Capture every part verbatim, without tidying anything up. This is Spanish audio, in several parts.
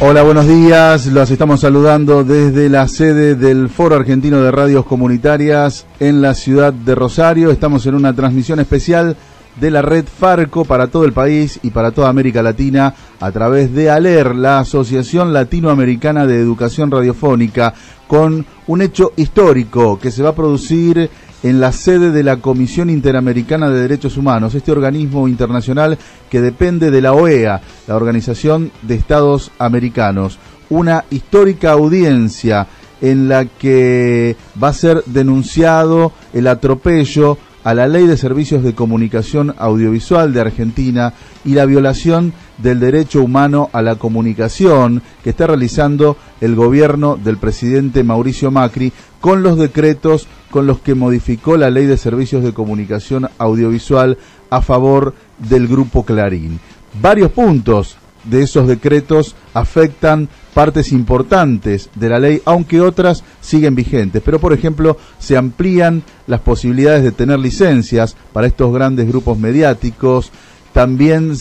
Hola, buenos días. Los estamos saludando desde la sede del Foro Argentino de Radios Comunitarias en la ciudad de Rosario. Estamos en una transmisión especial de la red Farco para todo el país y para toda América Latina a través de ALER, la Asociación Latinoamericana de Educación Radiofónica, con un hecho histórico que se va a producir en la sede de la Comisión Interamericana de Derechos Humanos, este organismo internacional que depende de la O E A, la Organización de Estados Americanos. Una histórica audiencia en la que va a ser denunciado el atropello a la Ley de Servicios de Comunicación Audiovisual de Argentina y la violación del derecho humano a la comunicación que está realizando el gobierno del presidente Mauricio Macri con los decretos con los que modificó la Ley de Servicios de Comunicación Audiovisual a favor del Grupo Clarín. Varios puntos de esos decretos afectan partes importantes de la ley, aunque otras siguen vigentes. Pero, por ejemplo, se amplían las posibilidades de tener licencias para estos grandes grupos mediáticos. También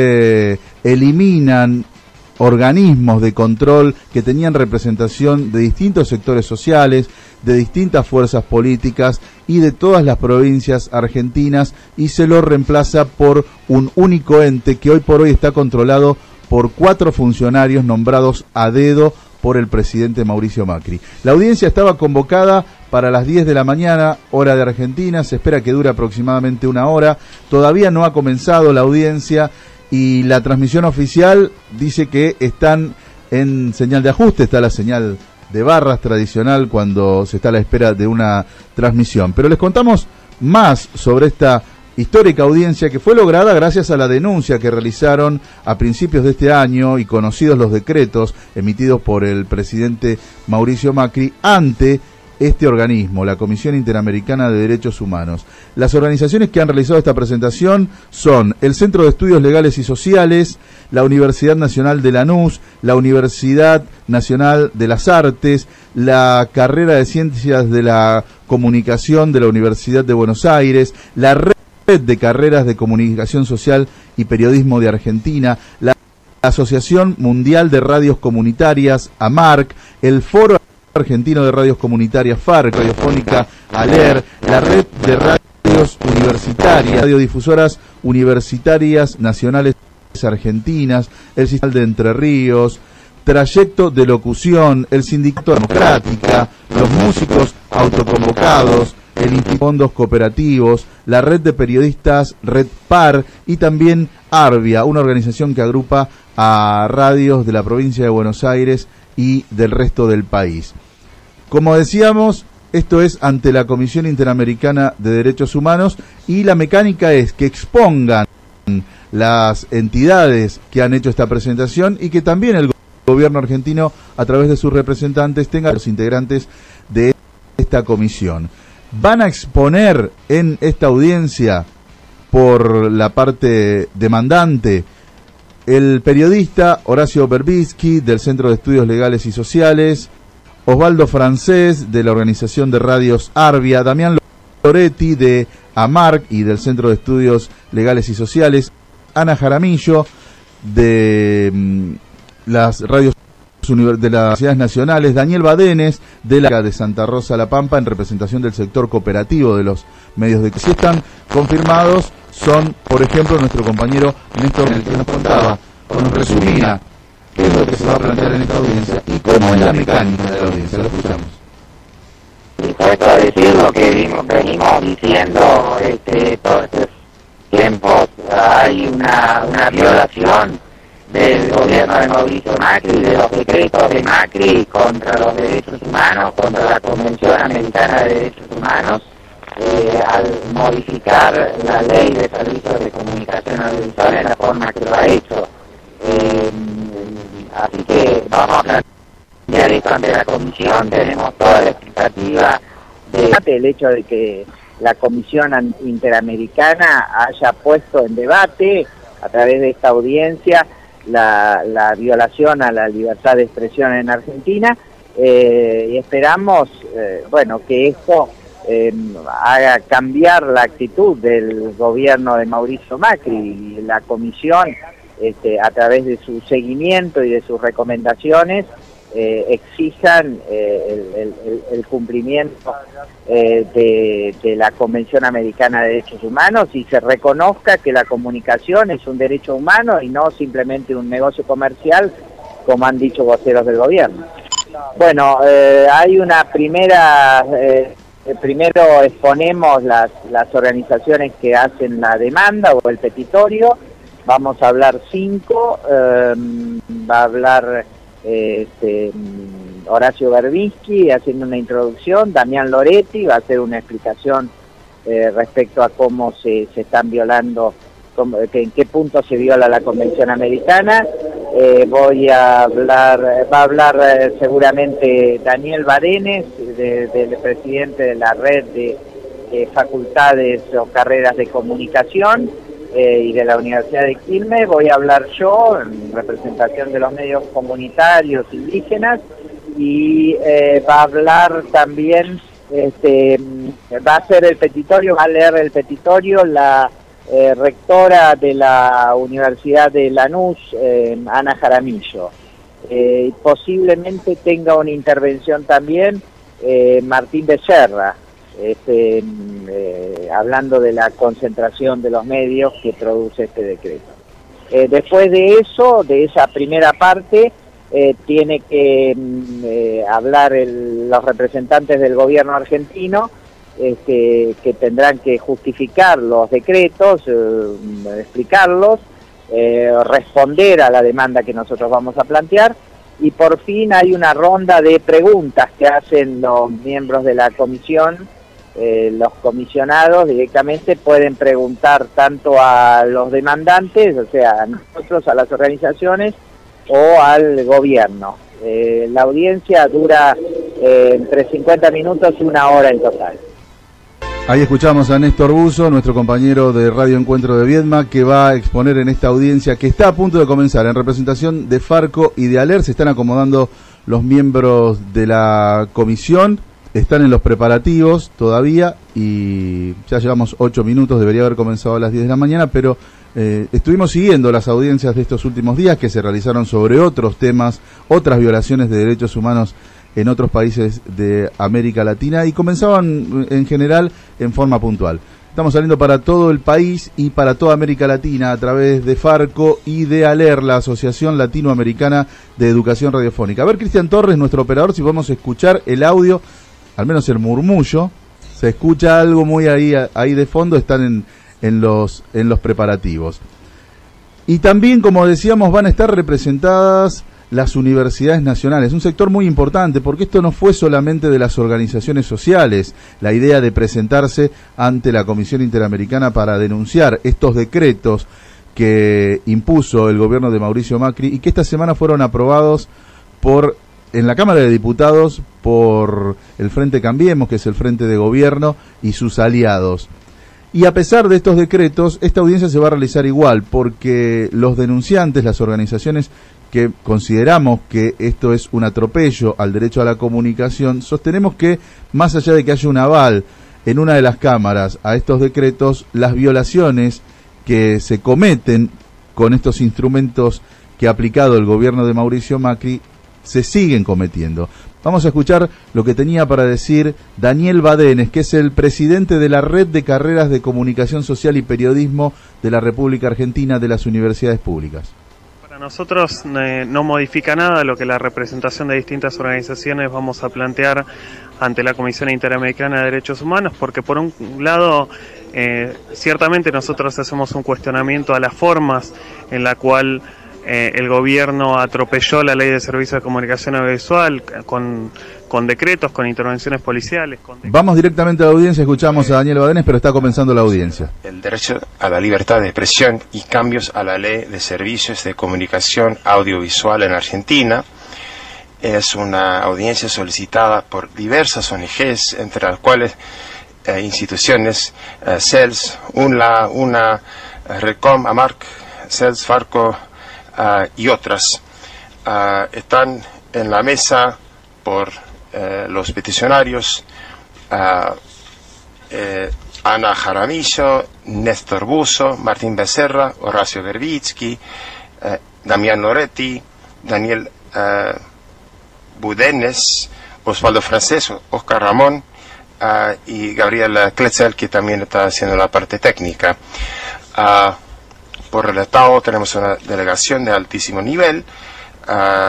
se eliminan organismos de control que tenían representación de distintos sectores sociales, de distintas fuerzas políticas y de todas las provincias argentinas, y se lo reemplaza por un único ente que hoy por hoy está controlado por cuatro funcionarios nombrados a dedo por el presidente Mauricio Macri. La audiencia estaba convocada para las diez de la mañana, hora de Argentina. Se espera que dure aproximadamente una hora. Todavía no ha comenzado la audiencia y la transmisión oficial dice que están en señal de ajuste. Está la señal de barras tradicional cuando se está a la espera de una transmisión. Pero les contamos más sobre esta histórica audiencia que fue lograda gracias a la denuncia que realizaron a principios de este año y conocidos los decretos emitidos por el presidente Mauricio Macri ante este organismo, la Comisión Interamericana de Derechos Humanos. Las organizaciones que han realizado esta presentación son el Centro de Estudios Legales y Sociales, la Universidad Nacional de Lanús, la Universidad Nacional de las Artes, la Carrera de Ciencias de la Comunicación de la Universidad de Buenos Aires, la Red de Carreras de Comunicación Social y Periodismo de Argentina, la Asociación Mundial de Radios Comunitarias, AMARC, el Foro Argentino de Radios Comunitarias, FARC, Radiofónica, ALER, la Red de Radios Universitarias, Radiodifusoras Universitarias Nacionales Argentinas, el Sistema de Entre Ríos, Trayecto de Locución, el Sindicato Democrática, los músicos autoconvocados, el Instituto Fondos Cooperativos, la Red de Periodistas Red Par y también Arbia, una organización que agrupa a radios de la provincia de Buenos Aires y del resto del país. Como decíamos, esto es ante la Comisión Interamericana de Derechos Humanos y la mecánica es que expongan las entidades que han hecho esta presentación y que también el gobierno argentino, a través de sus representantes, tenga los integrantes de esta comisión. Van a exponer en esta audiencia, por la parte demandante, el periodista Horacio Berbisky, del Centro de Estudios Legales y Sociales, Osvaldo Francés, de la Organización de Radios Arbia, Damián Loretti, de AMARC y del Centro de Estudios Legales y Sociales, Ana Jaramillo, de mm, las radios de las universidades nacionales, Daniel Badenes, de la de Santa Rosa La Pampa, en representación del sector cooperativo de los medios de que si están confirmados son, por ejemplo, nuestro compañero Néstor, en el que nos contaba, o nos resumía qué es lo que se va a plantear en esta audiencia y cómo es la mecánica de la audiencia. Lo escuchamos. Dispuesto a decir lo que venimos, venimos diciendo este, todos estos tiempos. Hay una, una violación del gobierno de Mauricio Macri, de los decretos de Macri contra los derechos humanos, contra la Convención Americana de Derechos Humanos, eh, al modificar la Ley de Servicios de Comunicación Audiovisual en la forma que lo ha hecho. Eh, así que vamos a plantear esto ante la Comisión. Tenemos toda la expectativa de el hecho de que la Comisión Interamericana haya puesto en debate a través de esta audiencia La, la violación a la libertad de expresión en Argentina, eh, y esperamos eh, bueno que esto eh, haga cambiar la actitud del gobierno de Mauricio Macri. La comisión este, a través de su seguimiento y de sus recomendaciones, eh, exijan eh, el, el, el cumplimiento eh, de, de la Convención Americana de Derechos Humanos y se reconozca que la comunicación es un derecho humano y no simplemente un negocio comercial, como han dicho voceros del gobierno. Bueno, eh, hay una primera... Eh, primero exponemos las, las organizaciones que hacen la demanda o el petitorio. Vamos a hablar cinco, eh, va a hablar eh, este, Horacio Berbisky haciendo una introducción, Damián Loretti va a hacer una explicación eh, respecto a cómo se, se están violando, cómo, que, en qué punto se viola la Convención Americana. Eh, voy a hablar, va a hablar eh, seguramente Daniel Badenes, del de, de presidente de la red de, de facultades o carreras de comunicación eh, y de la Universidad de Quilmes. Voy a hablar yo en representación de los medios comunitarios indígenas y eh, va a hablar también, este, va a hacer el petitorio, va a leer el petitorio la Eh, rectora de la Universidad de Lanús, eh, Ana Jaramillo. Eh, posiblemente tenga una intervención también eh, Martín Becerra, este, eh, hablando de la concentración de los medios que produce este decreto. Eh, después de eso, de esa primera parte, eh, tiene que eh, hablar el, los representantes del gobierno argentino, Este, que tendrán que justificar los decretos, eh, explicarlos, eh, responder a la demanda que nosotros vamos a plantear, y por fin hay una ronda de preguntas que hacen los miembros de la comisión. Eh, los comisionados directamente pueden preguntar tanto a los demandantes, o sea, a nosotros, a las organizaciones, o al gobierno. Eh, la audiencia dura eh, entre cincuenta minutos y una hora en total. Ahí escuchamos a Néstor Buzo, nuestro compañero de Radio Encuentro de Viedma, que va a exponer en esta audiencia que está a punto de comenzar. En representación de Farco y de ALER se están acomodando los miembros de la comisión, están en los preparativos todavía y ya llevamos ocho minutos, debería haber comenzado a las diez de la mañana, pero eh, estuvimos siguiendo las audiencias de estos últimos días que se realizaron sobre otros temas, otras violaciones de derechos humanos en otros países de América Latina y comenzaban en general en forma puntual. Estamos saliendo para todo el país y para toda América Latina a través de Farco y de ALER, la Asociación Latinoamericana de Educación Radiofónica. A ver, Cristian Torres, nuestro operador, si podemos escuchar el audio, al menos el murmullo. Se escucha algo muy ahí, ahí de fondo, están en, en, los, en los preparativos. Y también, como decíamos, van a estar representadas las universidades nacionales, un sector muy importante, porque esto no fue solamente de las organizaciones sociales, la idea de presentarse ante la Comisión Interamericana para denunciar estos decretos que impuso el gobierno de Mauricio Macri y que esta semana fueron aprobados por en la Cámara de Diputados por el Frente Cambiemos, que es el Frente de Gobierno, y sus aliados. Y a pesar de estos decretos, esta audiencia se va a realizar igual, porque los denunciantes, las organizaciones que consideramos que esto es un atropello al derecho a la comunicación, sostenemos que, más allá de que haya un aval en una de las cámaras a estos decretos, las violaciones que se cometen con estos instrumentos que ha aplicado el gobierno de Mauricio Macri se siguen cometiendo. Vamos a escuchar lo que tenía para decir Daniel Badenes, que es el presidente de la Red de Carreras de Comunicación Social y Periodismo de la República Argentina de las Universidades Públicas. Para nosotros eh, no modifica nada lo que la representación de distintas organizaciones vamos a plantear ante la Comisión Interamericana de Derechos Humanos, porque por un lado, eh, ciertamente nosotros hacemos un cuestionamiento a las formas en la cual eh, el gobierno atropelló la Ley de Servicios de Comunicación Audiovisual con, con decretos, con intervenciones policiales. Con decretos. Vamos directamente a la audiencia, escuchamos a Daniel Badenes, pero está comenzando la audiencia. El derecho a la libertad de expresión y cambios a la Ley de Servicios de Comunicación Audiovisual en Argentina. Es una audiencia solicitada por diversas O N Ges, entre las cuales eh, instituciones, eh, C E L S, UNLA, UNA, eh, RECOM, AMARC, C E L S, Farco uh, y otras. Uh, están en la mesa por eh, los peticionarios uh, eh, Ana Jaramillo, Néstor Buzo, Martín Becerra, Horacio Berbisky, Damián Loretti, Daniel uh, Budenes, Osvaldo Francés, Oscar Ramón uh, y Gabriel Kletzel, que también está haciendo la parte técnica. Uh, por el Estado tenemos una delegación de altísimo nivel uh,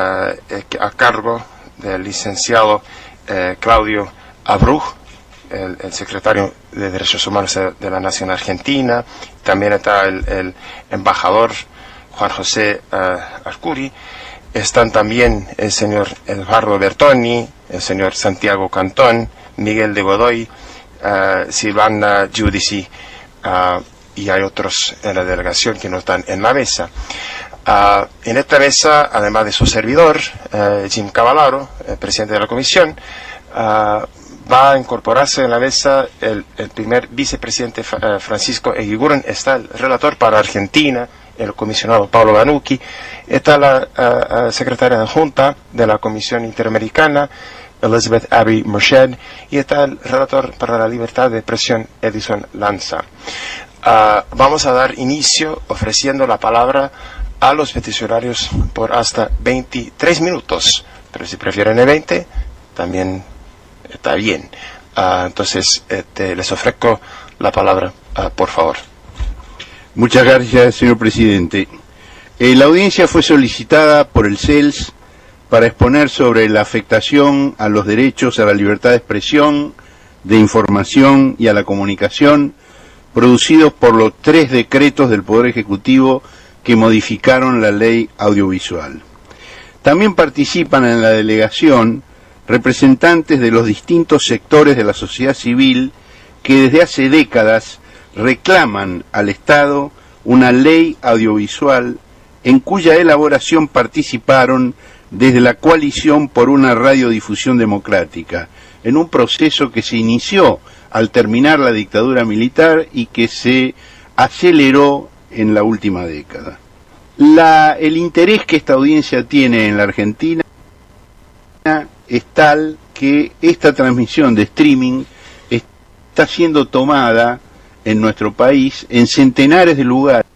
a cargo del licenciado uh, Claudio Abruj, el, el secretario de Derechos Humanos de la Nación Argentina. También está el, el embajador Juan José uh, Arcuri. Están también el señor Eduardo Bertoni, el señor Santiago Cantón, Miguel de Godoy, uh, Silvana Giudici, uh, y hay otros en la delegación que no están en la mesa. Uh, en esta mesa, además de su servidor, uh, Jim Cavallaro, el presidente de la comisión, uh, va a incorporarse en la mesa el, el primer vicepresidente uh, Francisco Eguiguren, está el relator para Argentina, el comisionado Pablo Banucchi, está la uh, uh, secretaria adjunta de la Comisión Interamericana, Elizabeth Abbey Murched, y está el relator para la libertad de expresión, Edison Lanza. Uh, vamos a dar inicio ofreciendo la palabra a los peticionarios por hasta veintitrés minutos, pero si prefieren el veinte, también está bien. Uh, entonces, este, les ofrezco la palabra, uh, por favor. Muchas gracias, señor presidente. Eh, la audiencia fue solicitada por el C E L S para exponer sobre la afectación a los derechos a la libertad de expresión, de información y a la comunicación producidos por los tres decretos del Poder Ejecutivo que modificaron la ley audiovisual. También participan en la delegación representantes de los distintos sectores de la sociedad civil que desde hace décadas reclaman al Estado una ley audiovisual en cuya elaboración participaron desde la Coalición por una Radiodifusión Democrática, en un proceso que se inició al terminar la dictadura militar y que se aceleró en la última década. La, el interés que esta audiencia tiene en la Argentina es tal que esta transmisión de streaming está siendo tomada en nuestro país en centenares de lugares,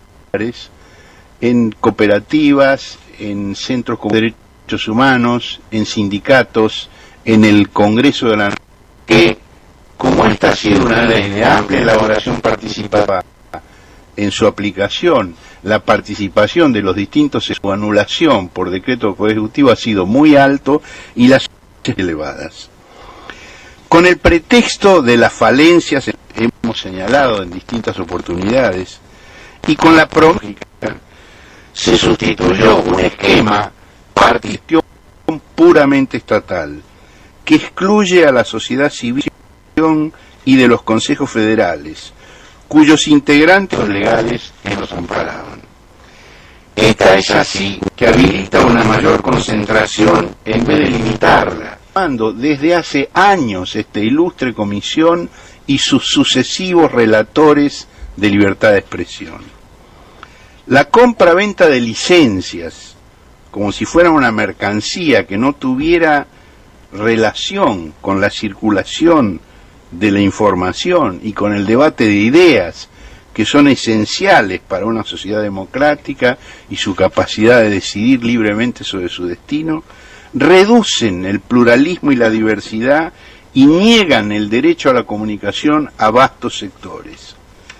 en cooperativas, en centros de derechos humanos, en sindicatos, en el Congreso de la Nación, que, como esta ha sido una ley de amplia elaboración participativa, en su aplicación, la participación de los distintos, su anulación por decreto del Poder Ejecutivo ha sido muy alto y las elevadas. Con el pretexto de las falencias hemos señalado en distintas oportunidades y con la promesa se sustituyó un esquema partición puramente estatal que excluye a la sociedad civil y de los consejos federales, cuyos integrantes legales los amparaban. Esta es así que habilita una mayor concentración en vez de limitarla. Desde hace años esta ilustre comisión y sus sucesivos relatores de libertad de expresión. La compra-venta de licencias, como si fuera una mercancía que no tuviera relación con la circulación de la información y con el debate de ideas que son esenciales para una sociedad democrática y su capacidad de decidir libremente sobre su destino, reducen el pluralismo y la diversidad y niegan el derecho a la comunicación a vastos sectores.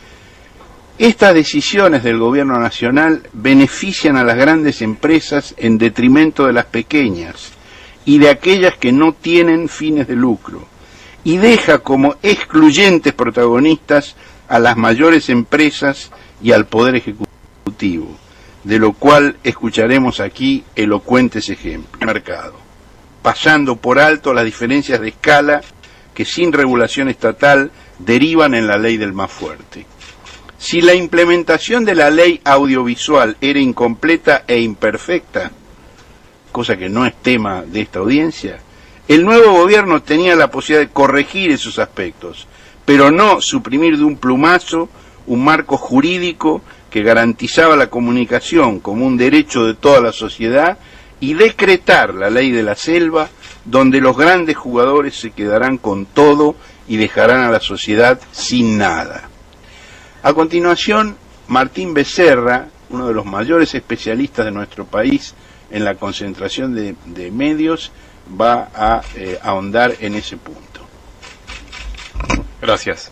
Estas decisiones del gobierno nacional benefician a las grandes empresas en detrimento de las pequeñas y de aquellas que no tienen fines de lucro, y deja como excluyentes protagonistas a las mayores empresas y al Poder Ejecutivo, de lo cual escucharemos aquí elocuentes ejemplos. Mercado, pasando por alto las diferencias de escala que sin regulación estatal derivan en la ley del más fuerte. Si la implementación de la ley audiovisual era incompleta e imperfecta, cosa que no es tema de esta audiencia, el nuevo gobierno tenía la posibilidad de corregir esos aspectos, pero no suprimir de un plumazo un marco jurídico que garantizaba la comunicación como un derecho de toda la sociedad y decretar la ley de la selva, donde los grandes jugadores se quedarán con todo y dejarán a la sociedad sin nada. A continuación, Martín Becerra, uno de los mayores especialistas de nuestro país en la concentración de, de medios, va a eh, ahondar en ese punto. Gracias.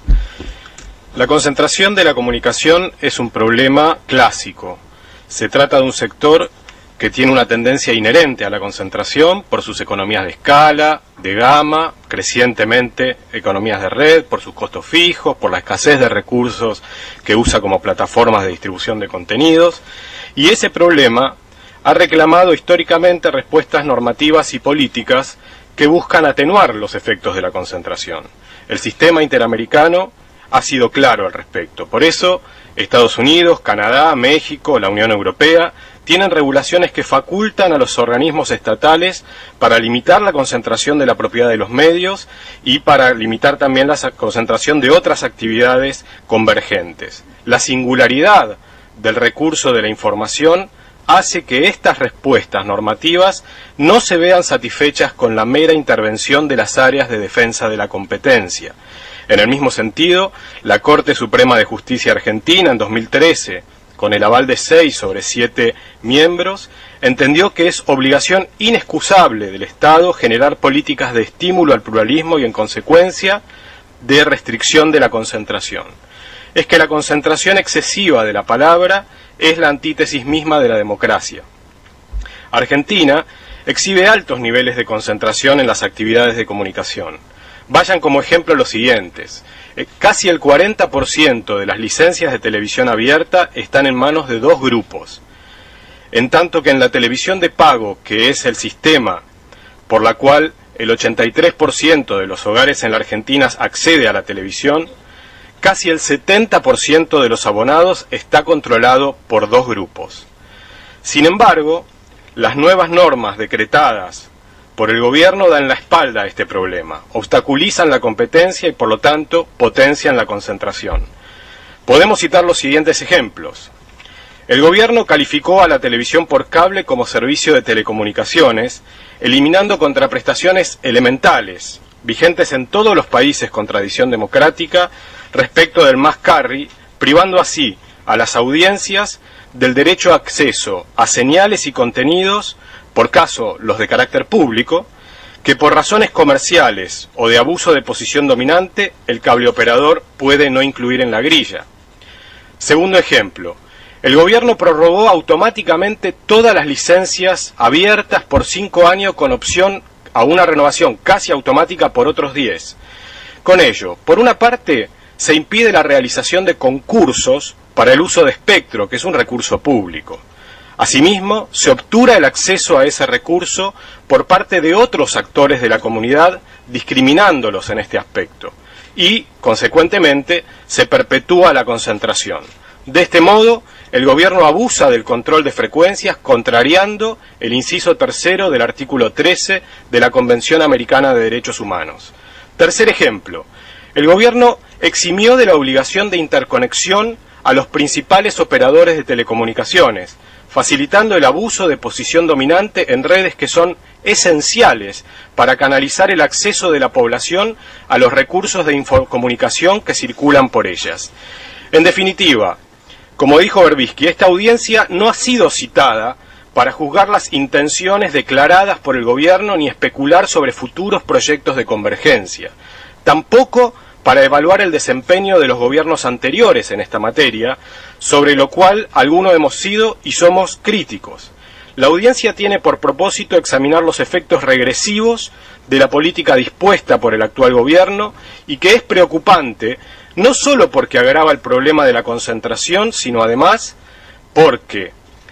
La concentración de la comunicación es un problema clásico. Se trata de un sector que tiene una tendencia inherente a la concentración por sus economías de escala, de gama, crecientemente economías de red, por sus costos fijos, por la escasez de recursos que usa como plataformas de distribución de contenidos, y ese problema ha reclamado históricamente respuestas normativas y políticas que buscan atenuar los efectos de la concentración. El sistema interamericano ha sido claro al respecto. Por eso, Estados Unidos, Canadá, México, la Unión Europea tienen regulaciones que facultan a los organismos estatales para limitar la concentración de la propiedad de los medios y para limitar también la concentración de otras actividades convergentes. La singularidad del recurso de la información hace que estas respuestas normativas no se vean satisfechas con la mera intervención de las áreas de defensa de la competencia. En el mismo sentido, la Corte Suprema de Justicia Argentina en dos mil trece, con el aval de seis sobre siete miembros, entendió que es obligación inexcusable del Estado generar políticas de estímulo al pluralismo y, en consecuencia, de restricción de la concentración. Es que la concentración excesiva de la palabra es la antítesis misma de la democracia. Argentina exhibe altos niveles de concentración en las actividades de comunicación. Vayan como ejemplo los siguientes. Eh, casi el cuarenta por ciento de las licencias de televisión abierta están en manos de dos grupos. En tanto que en la televisión de pago, que es el sistema por la cual el ochenta y tres por ciento de los hogares en la Argentina accede a la televisión, casi el setenta por ciento de los abonados está controlado por dos grupos. Sin embargo, las nuevas normas decretadas por el gobierno dan la espalda a este problema, obstaculizan la competencia y por lo tanto potencian la concentración. Podemos citar los siguientes ejemplos. El gobierno calificó a la televisión por cable como servicio de telecomunicaciones, eliminando contraprestaciones elementales, vigentes en todos los países con tradición democrática, respecto del must carry, privando así a las audiencias del derecho a acceso a señales y contenidos, por caso los de carácter público, que por razones comerciales o de abuso de posición dominante el cableoperador puede no incluir en la grilla. Segundo ejemplo, el gobierno prorrogó automáticamente todas las licencias abiertas por cinco años con opción a una renovación casi automática por otros diez. Con ello, por una parte, se impide la realización de concursos para el uso de espectro, que es un recurso público. Asimismo, se obtura el acceso a ese recurso por parte de otros actores de la comunidad, discriminándolos en este aspecto. Y, consecuentemente, se perpetúa la concentración. De este modo, el gobierno abusa del control de frecuencias, contrariando el inciso tercero del artículo trece de la Convención Americana de Derechos Humanos. Tercer ejemplo, el gobierno eximió de la obligación de interconexión a los principales operadores de telecomunicaciones, facilitando el abuso de posición dominante en redes que son esenciales para canalizar el acceso de la población a los recursos de infocomunicación que circulan por ellas. En definitiva, como dijo Berbisky, esta audiencia no ha sido citada para juzgar las intenciones declaradas por el gobierno ni especular sobre futuros proyectos de convergencia. Tampoco para evaluar el desempeño de los gobiernos anteriores en esta materia, sobre lo cual algunos hemos sido y somos críticos. La audiencia tiene por propósito examinar los efectos regresivos de la política dispuesta por el actual gobierno y que es preocupante no solo porque agrava el problema de la concentración, sino además porque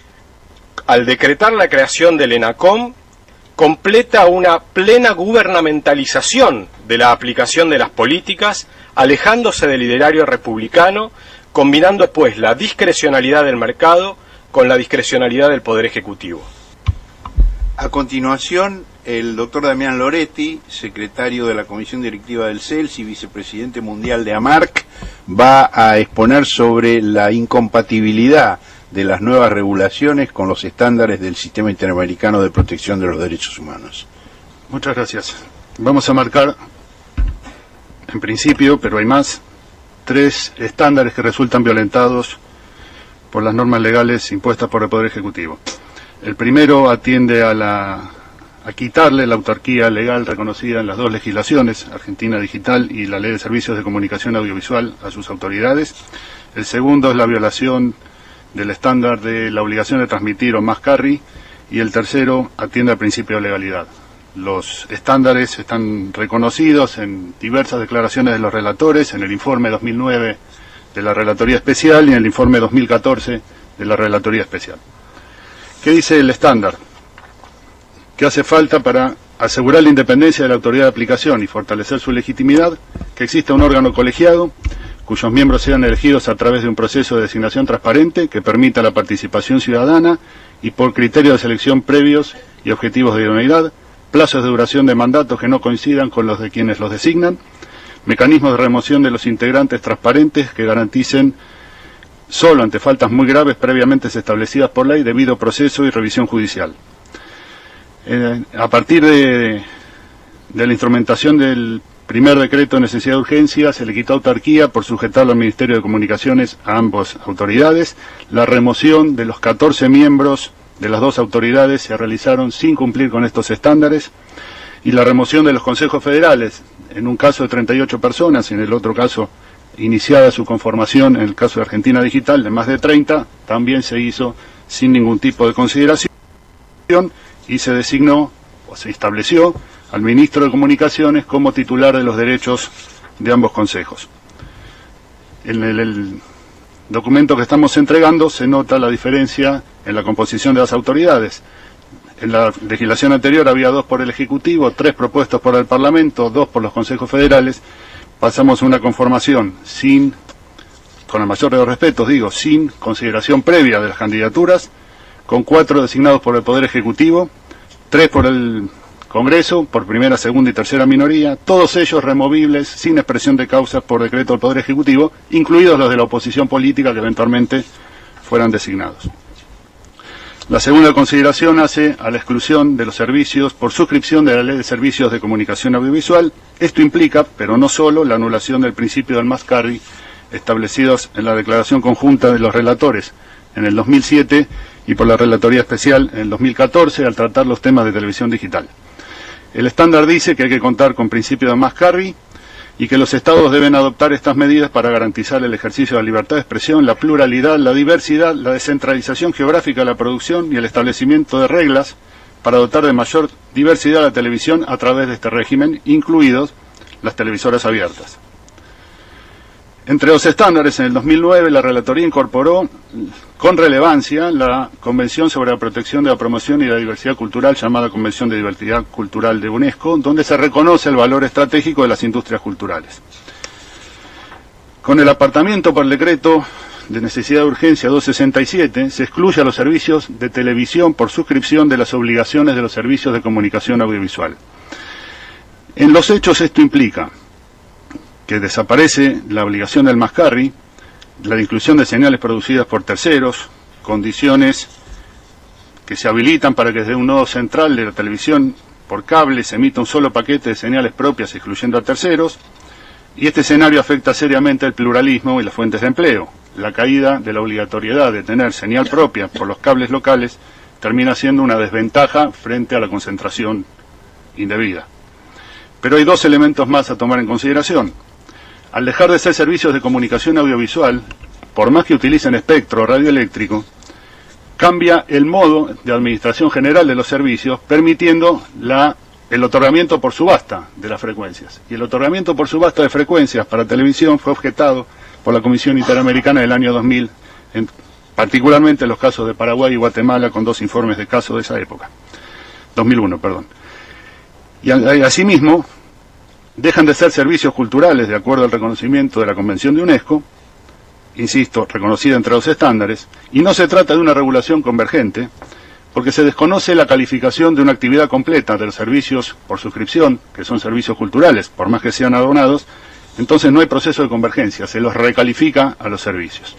al decretar la creación del ENACOM completa una plena gubernamentalización de la aplicación de las políticas, alejándose del ideario republicano, combinando pues la discrecionalidad del mercado con la discrecionalidad del Poder Ejecutivo. A continuación, el doctor Damián Loretti, secretario de la Comisión Directiva del C E L S y vicepresidente mundial de AMARC, va a exponer sobre la incompatibilidad de las nuevas regulaciones con los estándares del Sistema Interamericano de Protección de los Derechos Humanos. Muchas gracias. Vamos a marcar, en principio, pero hay más, tres estándares que resultan violentados por las normas legales impuestas por el Poder Ejecutivo. El primero atiende a, la, a quitarle la autarquía legal reconocida en las dos legislaciones, Argentina Digital y la Ley de Servicios de Comunicación Audiovisual, a sus autoridades. El segundo es la violación del estándar de la obligación de transmitir o más carry, y el tercero atiende al principio de legalidad. Los estándares están reconocidos en diversas declaraciones de los relatores, en el informe dos mil nueve de la Relatoría Especial y en el informe dos mil catorce de la Relatoría Especial. ¿Qué dice el estándar? ¿Qué hace falta para asegurar la independencia de la autoridad de aplicación y fortalecer su legitimidad? Que exista un órgano colegiado cuyos miembros sean elegidos a través de un proceso de designación transparente que permita la participación ciudadana y por criterios de selección previos y objetivos de idoneidad, plazos de duración de mandatos que no coincidan con los de quienes los designan, mecanismos de remoción de los integrantes transparentes que garanticen solo ante faltas muy graves previamente establecidas por ley debido proceso y revisión judicial. Eh, a partir de, de la instrumentación del primer decreto de necesidad de urgencia, se le quitó autarquía por sujetarlo al Ministerio de Comunicaciones a ambas autoridades. La remoción de los catorce miembros de las dos autoridades se realizaron sin cumplir con estos estándares, y la remoción de los consejos federales, en un caso de treinta y ocho personas, y en el otro caso iniciada su conformación, en el caso de Argentina Digital, de más de treinta, también se hizo sin ningún tipo de consideración, y se designó o se estableció al ministro de Comunicaciones como titular de los derechos de ambos consejos. En el, el documento que estamos entregando se nota la diferencia en la composición de las autoridades. En la legislación anterior había dos por el Ejecutivo, tres propuestos por el Parlamento, dos por los consejos federales. Pasamos a una conformación sin, con el mayor de los respetos, digo, sin consideración previa de las candidaturas, con cuatro designados por el Poder Ejecutivo, tres por el Congreso, por primera, segunda y tercera minoría, todos ellos removibles sin expresión de causas por decreto del Poder Ejecutivo, incluidos los de la oposición política que eventualmente fueran designados. La segunda consideración hace a la exclusión de los servicios por suscripción de la Ley de Servicios de Comunicación Audiovisual. Esto implica, pero no solo, la anulación del principio del más carry establecidos en la declaración conjunta de los relatores en el dos mil siete y por la Relatoría Especial en el dos mil catorce al tratar los temas de televisión digital. El estándar dice que hay que contar con principio de más carry y que los estados deben adoptar estas medidas para garantizar el ejercicio de la libertad de expresión, la pluralidad, la diversidad, la descentralización geográfica de la producción y el establecimiento de reglas para dotar de mayor diversidad a la televisión a través de este régimen, incluidos las televisoras abiertas. Entre los estándares, en el dos mil nueve la Relatoría incorporó con relevancia la Convención sobre la Protección de la Promoción y la Diversidad Cultural, llamada Convención de Diversidad Cultural de UNESCO, donde se reconoce el valor estratégico de las industrias culturales. Con el apartamiento por el decreto de necesidad de urgencia doscientos sesenta y siete, se excluye a los servicios de televisión por suscripción de las obligaciones de los servicios de comunicación audiovisual. En los hechos esto implica que desaparece la obligación del más carry, la inclusión de señales producidas por terceros, condiciones que se habilitan para que desde un nodo central de la televisión por cable se emita un solo paquete de señales propias excluyendo a terceros, y este escenario afecta seriamente el pluralismo y las fuentes de empleo. La caída de la obligatoriedad de tener señal propia por los cables locales termina siendo una desventaja frente a la concentración indebida. Pero hay dos elementos más a tomar en consideración. Al dejar de ser servicios de comunicación audiovisual, por más que utilicen espectro o radioeléctrico, cambia el modo de administración general de los servicios, permitiendo la, el otorgamiento por subasta de las frecuencias. Y el otorgamiento por subasta de frecuencias para televisión fue objetado por la Comisión Interamericana del año dos mil, en, particularmente en los casos de Paraguay y Guatemala, con dos informes de casos de esa época. dos mil uno, perdón. Y asimismo, dejan de ser servicios culturales de acuerdo al reconocimiento de la Convención de UNESCO, insisto, reconocida entre los estándares, y no se trata de una regulación convergente, porque se desconoce la calificación de una actividad completa de los servicios por suscripción, que son servicios culturales, por más que sean abonados, entonces no hay proceso de convergencia, se los recalifica a los servicios.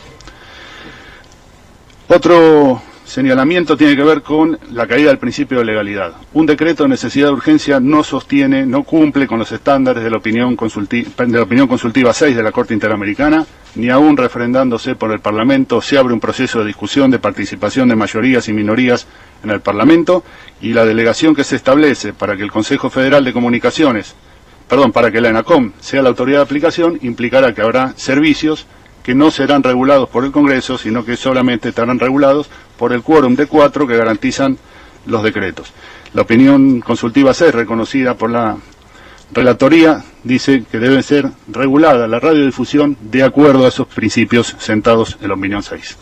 Otro señalamiento tiene que ver con la caída del principio de legalidad. Un decreto de necesidad de urgencia no sostiene, no cumple con los estándares de la opinión consultiva, de la opinión consultiva seis de la Corte Interamericana, ni aún refrendándose por el Parlamento, se abre un proceso de discusión de participación de mayorías y minorías en el Parlamento, y la delegación que se establece para que el Consejo Federal de Comunicaciones, perdón, para que la ENACOM sea la autoridad de aplicación, implicará que habrá servicios que no serán regulados por el Congreso, sino que solamente estarán regulados por el quórum de cuatro que garantizan los decretos. La opinión consultiva C, reconocida por la relatoría, dice que debe ser regulada la radiodifusión de acuerdo a esos principios sentados en la opinión seis.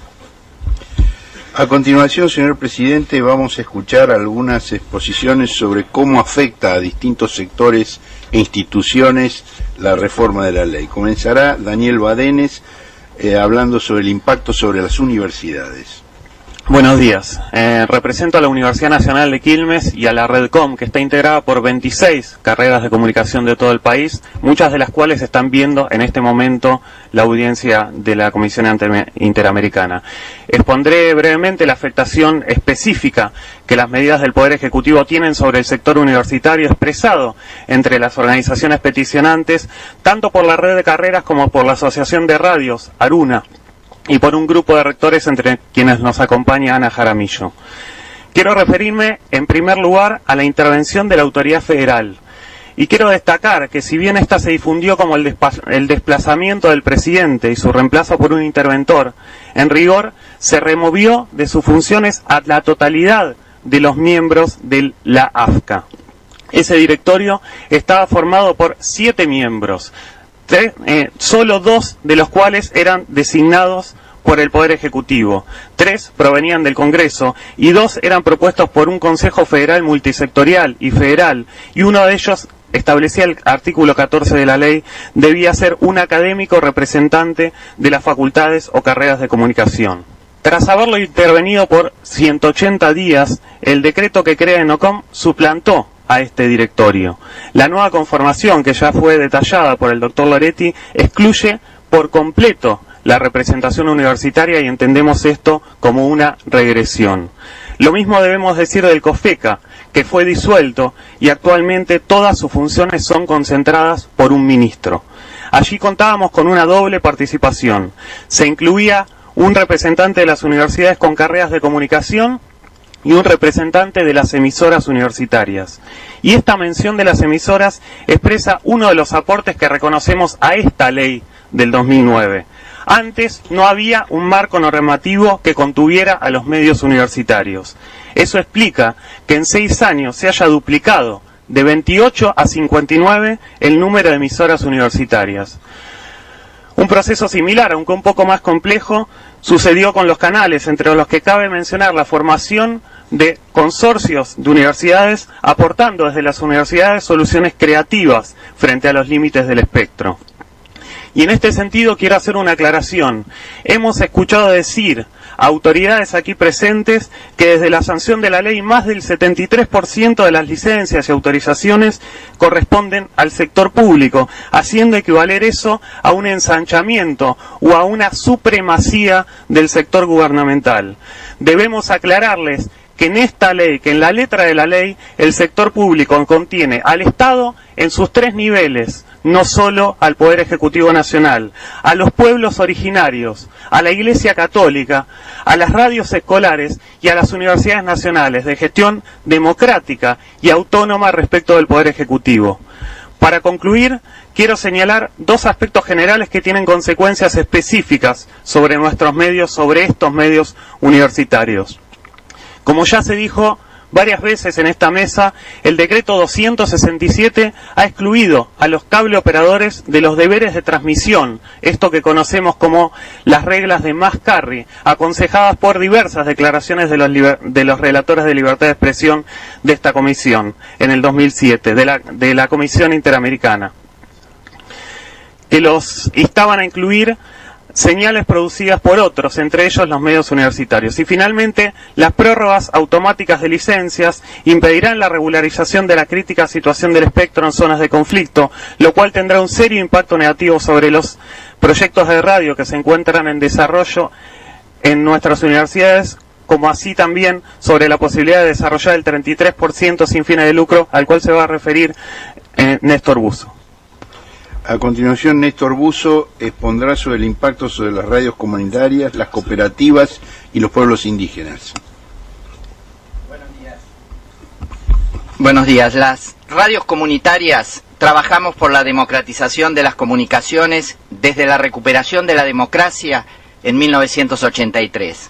A continuación, señor presidente, vamos a escuchar algunas exposiciones sobre cómo afecta a distintos sectores e instituciones la reforma de la ley. Comenzará Daniel Badenes eh, hablando sobre el impacto sobre las universidades. Buenos días. Eh, represento a la Universidad Nacional de Quilmes y a la Redcom, que está integrada por veintiséis carreras de comunicación de todo el país, muchas de las cuales están viendo en este momento la audiencia de la Comisión Interamericana. Expondré brevemente la afectación específica que las medidas del Poder Ejecutivo tienen sobre el sector universitario expresado entre las organizaciones peticionantes, tanto por la red de carreras como por la Asociación de Radios, ARUNA, y por un grupo de rectores entre quienes nos acompaña Ana Jaramillo. Quiero referirme en primer lugar a la intervención de la autoridad federal. Y quiero destacar que si bien esta se difundió como el, el desplazamiento del presidente y su reemplazo por un interventor, en rigor se removió de sus funciones a la totalidad de los miembros de la A F C A. Ese directorio estaba formado por siete miembros, Tres, eh, solo dos de los cuales eran designados por el Poder Ejecutivo, tres provenían del Congreso y dos eran propuestos por un Consejo Federal multisectorial y federal, y uno de ellos, establecía el artículo catorce de la ley, debía ser un académico representante de las facultades o carreras de comunicación. Tras haberlo intervenido por ciento ochenta días, el decreto que crea ENACOM suplantó a este directorio. La nueva conformación, que ya fue detallada por el doctor Loretti, excluye por completo la representación universitaria y entendemos esto como una regresión. Lo mismo debemos decir del COFECA, que fue disuelto y actualmente todas sus funciones son concentradas por un ministro. Allí contábamos con una doble participación. Se incluía un representante de las universidades con carreras de comunicación y un representante de las emisoras universitarias. Y esta mención de las emisoras expresa uno de los aportes que reconocemos a esta ley del dos mil nueve. Antes no había un marco normativo que contuviera a los medios universitarios. Eso explica que en seis años se haya duplicado de veintiocho a cincuenta y nueve el número de emisoras universitarias. Un proceso similar, aunque un poco más complejo, sucedió con los canales, entre los que cabe mencionar la formación de consorcios de universidades, aportando desde las universidades soluciones creativas frente a los límites del espectro. Y en este sentido quiero hacer una aclaración. Hemos escuchado decir a autoridades aquí presentes que desde la sanción de la ley más del setenta y tres por ciento de las licencias y autorizaciones corresponden al sector público, haciendo equivaler eso a un ensanchamiento o a una supremacía del sector gubernamental. Debemos aclararles que en esta ley, que en la letra de la ley, el sector público contiene al Estado en sus tres niveles, no solo al Poder Ejecutivo Nacional, a los pueblos originarios, a la Iglesia Católica, a las radios escolares y a las universidades nacionales de gestión democrática y autónoma respecto del Poder Ejecutivo. Para concluir, quiero señalar dos aspectos generales que tienen consecuencias específicas sobre nuestros medios, sobre estos medios universitarios. Como ya se dijo varias veces en esta mesa, el decreto doscientos sesenta y siete ha excluido a los cable operadores de los deberes de transmisión, esto que conocemos como las reglas de Mas Carry, aconsejadas por diversas declaraciones de los, de los relatores de libertad de expresión de esta comisión en el dos mil siete, de la, de la Comisión Interamericana, que los instaban a incluir señales producidas por otros, entre ellos los medios universitarios. Y finalmente, las prórrogas automáticas de licencias impedirán la regularización de la crítica situación del espectro en zonas de conflicto, lo cual tendrá un serio impacto negativo sobre los proyectos de radio que se encuentran en desarrollo en nuestras universidades, como así también sobre la posibilidad de desarrollar el treinta y tres por ciento sin fines de lucro, al cual se va a referir eh, Néstor Buzo. A continuación, Néstor Buzo expondrá sobre el impacto sobre las radios comunitarias, las cooperativas y los pueblos indígenas. Buenos días. Buenos días. Las radios comunitarias trabajamos por la democratización de las comunicaciones desde la recuperación de la democracia en mil novecientos ochenta y tres.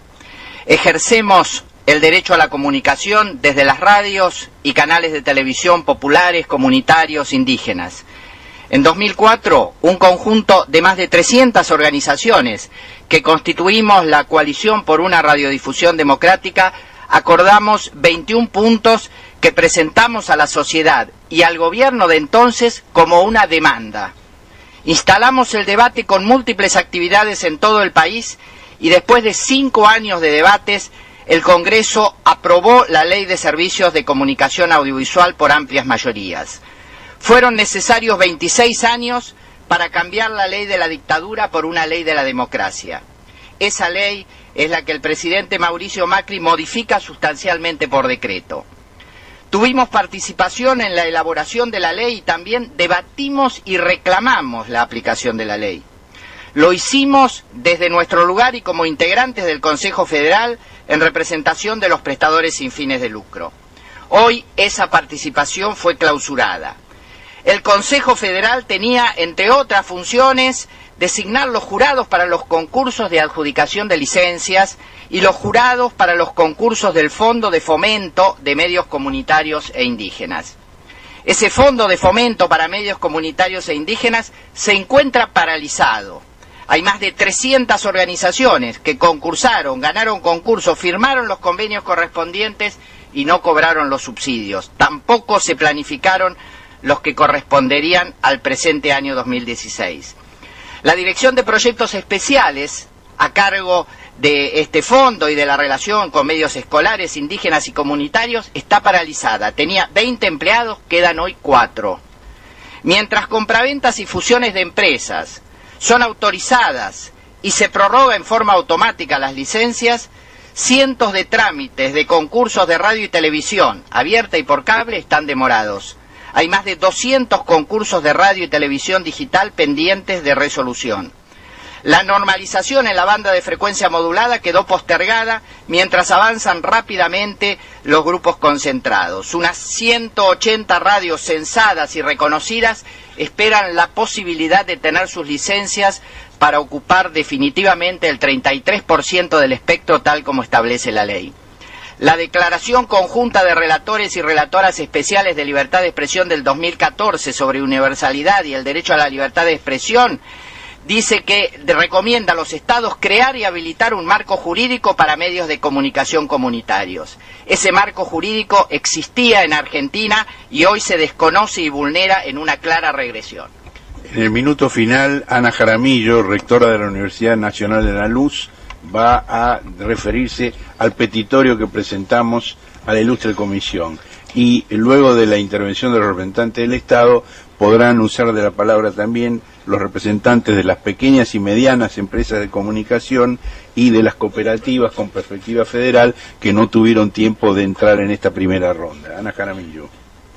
Ejercemos el derecho a la comunicación desde las radios y canales de televisión populares, comunitarios, indígenas. En dos mil cuatro, un conjunto de más de trescientas organizaciones que constituimos la Coalición por una Radiodifusión Democrática, acordamos veintiún puntos que presentamos a la sociedad y al gobierno de entonces como una demanda. Instalamos el debate con múltiples actividades en todo el país y después de cinco años de debates, el Congreso aprobó la Ley de Servicios de Comunicación Audiovisual por amplias mayorías. Fueron necesarios veintiséis años para cambiar la ley de la dictadura por una ley de la democracia. Esa ley es la que el presidente Mauricio Macri modifica sustancialmente por decreto. Tuvimos participación en la elaboración de la ley y también debatimos y reclamamos la aplicación de la ley. Lo hicimos desde nuestro lugar y como integrantes del Consejo Federal en representación de los prestadores sin fines de lucro. Hoy esa participación fue clausurada. El Consejo Federal tenía, entre otras funciones, designar los jurados para los concursos de adjudicación de licencias y los jurados para los concursos del Fondo de Fomento de Medios Comunitarios e Indígenas. Ese Fondo de Fomento para Medios Comunitarios e Indígenas se encuentra paralizado. Hay más de trescientas organizaciones que concursaron, ganaron concursos, firmaron los convenios correspondientes y no cobraron los subsidios. Tampoco se planificaron los que corresponderían al presente año dos mil dieciséis. La Dirección de Proyectos Especiales, a cargo de este fondo y de la relación con medios escolares, indígenas y comunitarios, está paralizada. Tenía veinte empleados, quedan hoy cuatro. Mientras compraventas y fusiones de empresas son autorizadas y se prorroga en forma automática las licencias, cientos de trámites de concursos de radio y televisión, abierta y por cable, están demorados. Hay más de doscientos concursos de radio y televisión digital pendientes de resolución. La normalización en la banda de frecuencia modulada quedó postergada mientras avanzan rápidamente los grupos concentrados. Unas ciento ochenta radios censadas y reconocidas esperan la posibilidad de tener sus licencias para ocupar definitivamente el treinta y tres por ciento del espectro tal como establece la ley. La Declaración Conjunta de Relatores y Relatoras Especiales de Libertad de Expresión del dos mil catorce sobre universalidad y el derecho a la libertad de expresión dice que recomienda a los estados crear y habilitar un marco jurídico para medios de comunicación comunitarios. Ese marco jurídico existía en Argentina y hoy se desconoce y vulnera en una clara regresión. En el minuto final, Ana Jaramillo, rectora de la Universidad Nacional de la Luz, va a referirse al petitorio que presentamos a la ilustre comisión. Y luego de la intervención de los representantes del Estado, podrán usar de la palabra también los representantes de las pequeñas y medianas empresas de comunicación y de las cooperativas con perspectiva federal que no tuvieron tiempo de entrar en esta primera ronda. Ana Jaramillo.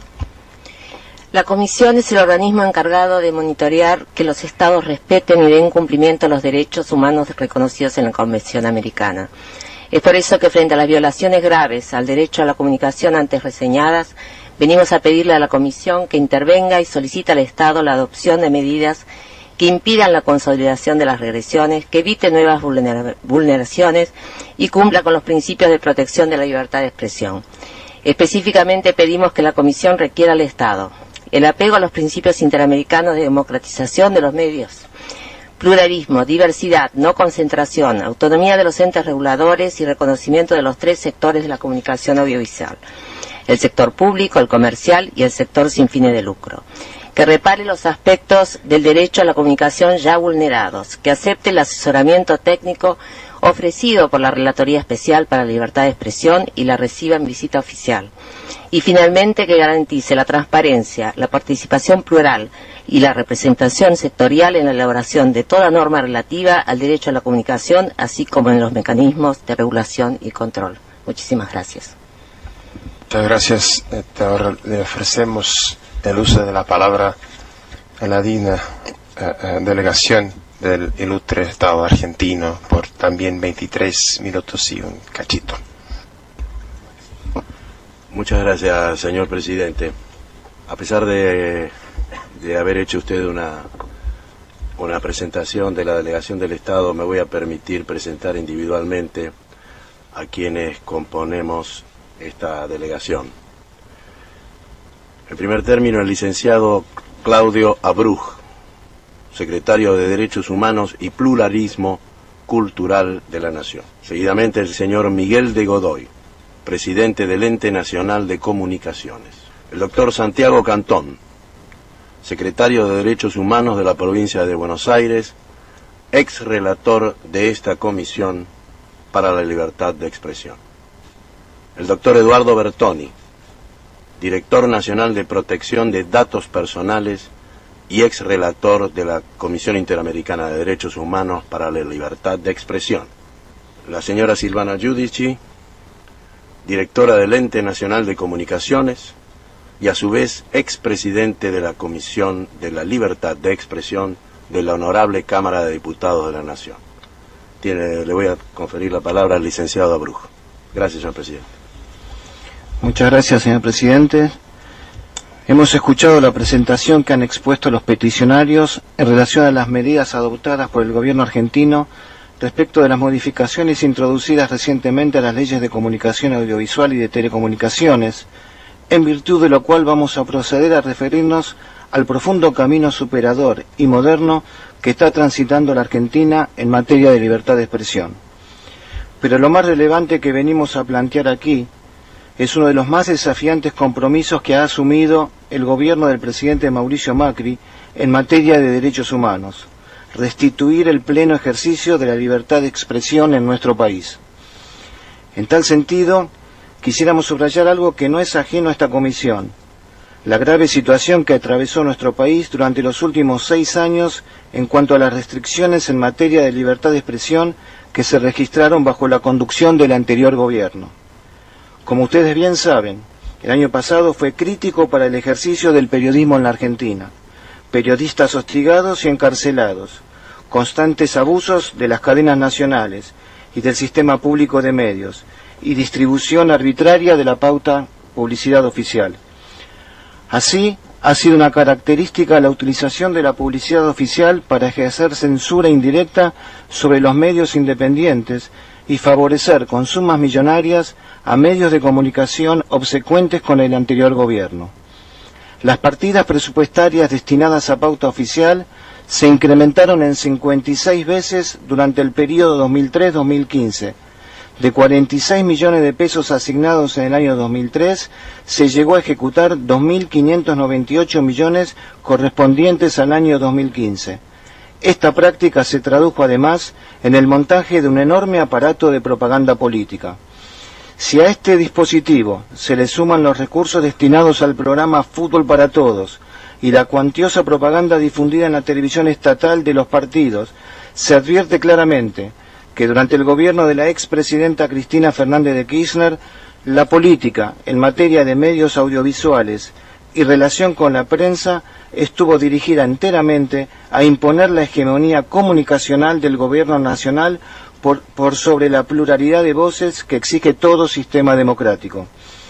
La Comisión es el organismo encargado de monitorear que los Estados respeten y den cumplimiento a los derechos humanos reconocidos en la Convención Americana. Es por eso que frente a las violaciones graves al derecho a la comunicación antes reseñadas, venimos a pedirle a la Comisión que intervenga y solicite al Estado la adopción de medidas que impidan la consolidación de las regresiones, que evite nuevas vulnera- vulneraciones y cumpla con los principios de protección de la libertad de expresión. Específicamente pedimos que la Comisión requiera al Estado el apego a los principios interamericanos de democratización de los medios, pluralismo, diversidad, no concentración, autonomía de los entes reguladores y reconocimiento de los tres sectores de la comunicación audiovisual: el sector público, el comercial y el sector sin fines de lucro. Que repare los aspectos del derecho a la comunicación ya vulnerados, que acepte el asesoramiento técnico ofrecido por la Relatoría Especial para la Libertad de Expresión y la reciba en visita oficial. Y finalmente que garantice la transparencia, la participación plural y la representación sectorial en la elaboración de toda norma relativa al derecho a la comunicación, así como en los mecanismos de regulación y control. Muchísimas gracias. Muchas gracias. Ahora le ofrecemos el uso de la palabra en la digna eh, eh, delegación del ilustre Estado argentino por también veintitrés minutos y un cachito. Muchas gracias, señor presidente. A pesar de, de haber hecho usted una, una presentación de la delegación del Estado, me voy a permitir presentar individualmente a quienes componemos esta delegación. En primer término, el licenciado Claudio Abruj, secretario de Derechos Humanos y Pluralismo Cultural de la Nación. Seguidamente, el señor Miguel de Godoy, presidente del Ente Nacional de Comunicaciones. El doctor Santiago Cantón, secretario de Derechos Humanos de la provincia de Buenos Aires, ex relator de esta comisión para la libertad de expresión. El doctor Eduardo Bertoni, director nacional de protección de datos personales y ex relator de la Comisión Interamericana de Derechos Humanos para la libertad de expresión. La señora Silvana Giudici, directora del Ente Nacional de Comunicaciones y a su vez expresidente de la Comisión de la Libertad de Expresión de la Honorable Cámara de Diputados de la Nación. Tiene, le voy a conferir la palabra al licenciado Abruj. Gracias, señor presidente. Muchas gracias, señor presidente. Hemos escuchado la presentación que han expuesto los peticionarios en relación a las medidas adoptadas por el gobierno argentino respecto de las modificaciones introducidas recientemente a las leyes de comunicación audiovisual y de telecomunicaciones, en virtud de lo cual vamos a proceder a referirnos al profundo camino superador y moderno que está transitando la Argentina en materia de libertad de expresión. Pero lo más relevante que venimos a plantear aquí es uno de los más desafiantes compromisos que ha asumido el gobierno del presidente Mauricio Macri en materia de derechos humanos: restituir el pleno ejercicio de la libertad de expresión en nuestro país. En tal sentido, quisiéramos subrayar algo que no es ajeno a esta comisión: la grave situación que atravesó nuestro país durante los últimos seis años en cuanto a las restricciones en materia de libertad de expresión que se registraron bajo la conducción del anterior gobierno. Como ustedes bien saben, el año pasado fue crítico para el ejercicio del periodismo en la Argentina. Periodistas hostigados y encarcelados, constantes abusos de las cadenas nacionales y del sistema público de medios, y distribución arbitraria de la pauta publicidad oficial. Así, ha sido una característica la utilización de la publicidad oficial para ejercer censura indirecta sobre los medios independientes y favorecer con sumas millonarias a medios de comunicación obsecuentes con el anterior gobierno. Las partidas presupuestarias destinadas a pauta oficial se incrementaron en cincuenta y seis veces durante el periodo dos mil tres a dos mil quince. De cuarenta y seis millones de pesos asignados en el año dos mil tres, se llegó a ejecutar dos mil quinientos noventa y ocho millones correspondientes al año dos mil quince. Esta práctica se tradujo además en el montaje de un enorme aparato de propaganda política. Si a este dispositivo se le suman los recursos destinados al programa Fútbol para Todos y la cuantiosa propaganda difundida en la televisión estatal de los partidos, se advierte claramente que durante el gobierno de la expresidenta Cristina Fernández de Kirchner, la política en materia de medios audiovisuales y relación con la prensa estuvo dirigida enteramente a imponer la hegemonía comunicacional del gobierno nacional por, por sobre la pluralidad de voces que exige todo sistema democrático.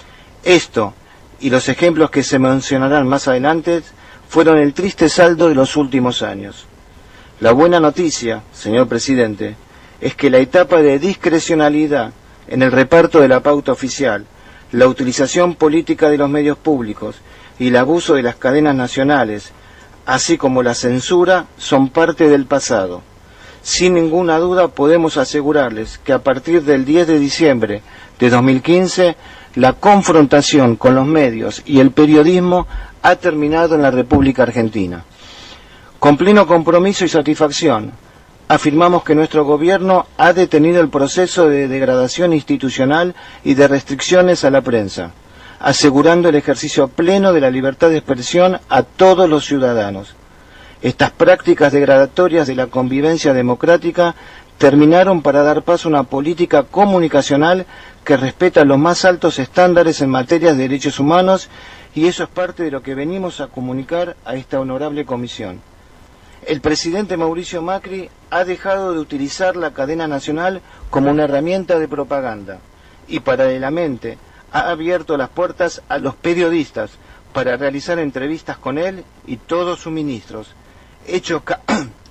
Esto, y los ejemplos que se mencionarán más adelante, fueron el triste saldo de los últimos años. La buena noticia, señor presidente, es que la etapa de discrecionalidad en el reparto de la pauta oficial, la utilización política de los medios públicos y el abuso de las cadenas nacionales, así como la censura, son parte del pasado. Sin ninguna duda podemos asegurarles que a partir del diez de diciembre de dos mil quince, la confrontación con los medios y el periodismo ha terminado en la República Argentina. Con pleno compromiso y satisfacción, afirmamos que nuestro gobierno ha detenido el proceso de degradación institucional y de restricciones a la prensa, asegurando el ejercicio pleno de la libertad de expresión a todos los ciudadanos. Estas prácticas degradatorias de la convivencia democrática terminaron para dar paso a una política comunicacional que respeta los más altos estándares en materia de derechos humanos y eso es parte de lo que venimos a comunicar a esta honorable comisión. El presidente Mauricio Macri ha dejado de utilizar la cadena nacional como una herramienta de propaganda y paralelamente ha abierto las puertas a los periodistas para realizar entrevistas con él y todos sus ministros, hecho, ca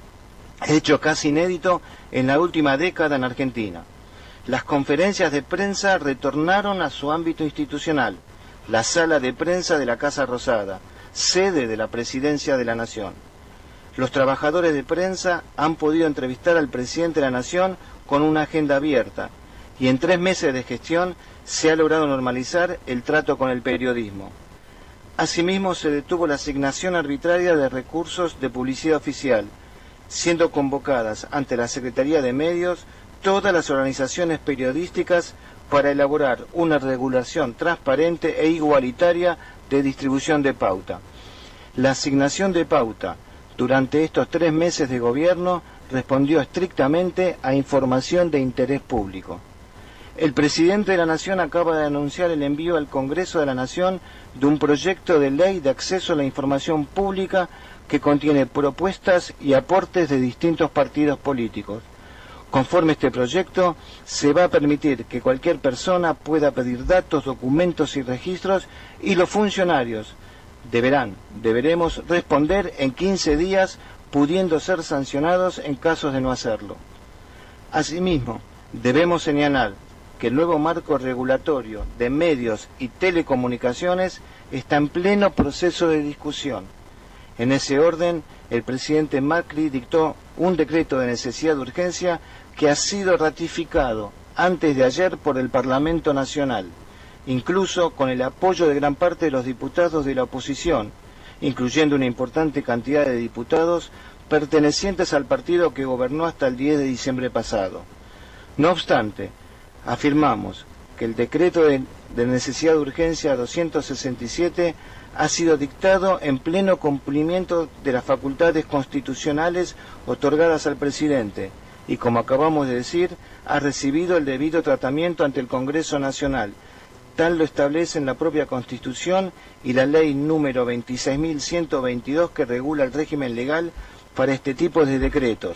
hecho casi inédito en la última década en Argentina. Las conferencias de prensa retornaron a su ámbito institucional, la sala de prensa de la Casa Rosada, sede de la Presidencia de la Nación. Los trabajadores de prensa han podido entrevistar al presidente de la Nación con una agenda abierta y en tres meses de gestión se ha logrado normalizar el trato con el periodismo. Asimismo, se detuvo la asignación arbitraria de recursos de publicidad oficial, siendo convocadas ante la Secretaría de Medios todas las organizaciones periodísticas para elaborar una regulación transparente e igualitaria de distribución de pauta. La asignación de pauta durante estos tres meses de gobierno respondió estrictamente a información de interés público. El presidente de la Nación acaba de anunciar el envío al Congreso de la Nación de un proyecto de ley de acceso a la información pública que contiene propuestas y aportes de distintos partidos políticos. Conforme este proyecto, se va a permitir que cualquier persona pueda pedir datos, documentos y registros, y los funcionarios deberán, deberemos responder en quince días, pudiendo ser sancionados en casos de no hacerlo. Asimismo, debemos señalar que el nuevo marco regulatorio de medios y telecomunicaciones está en pleno proceso de discusión. En ese orden, el presidente Macri dictó un decreto de necesidad de urgencia que ha sido ratificado antes de ayer por el Parlamento Nacional, incluso con el apoyo de gran parte de los diputados de la oposición, incluyendo una importante cantidad de diputados pertenecientes al partido que gobernó hasta el diez de diciembre pasado. No obstante, afirmamos que el decreto de, de necesidad de urgencia doscientos sesenta y siete ha sido dictado en pleno cumplimiento de las facultades constitucionales otorgadas al presidente y, como acabamos de decir, ha recibido el debido tratamiento ante el Congreso Nacional. Tal lo establece en la propia Constitución y la ley número veintiséis mil ciento veintidós que regula el régimen legal para este tipo de decretos,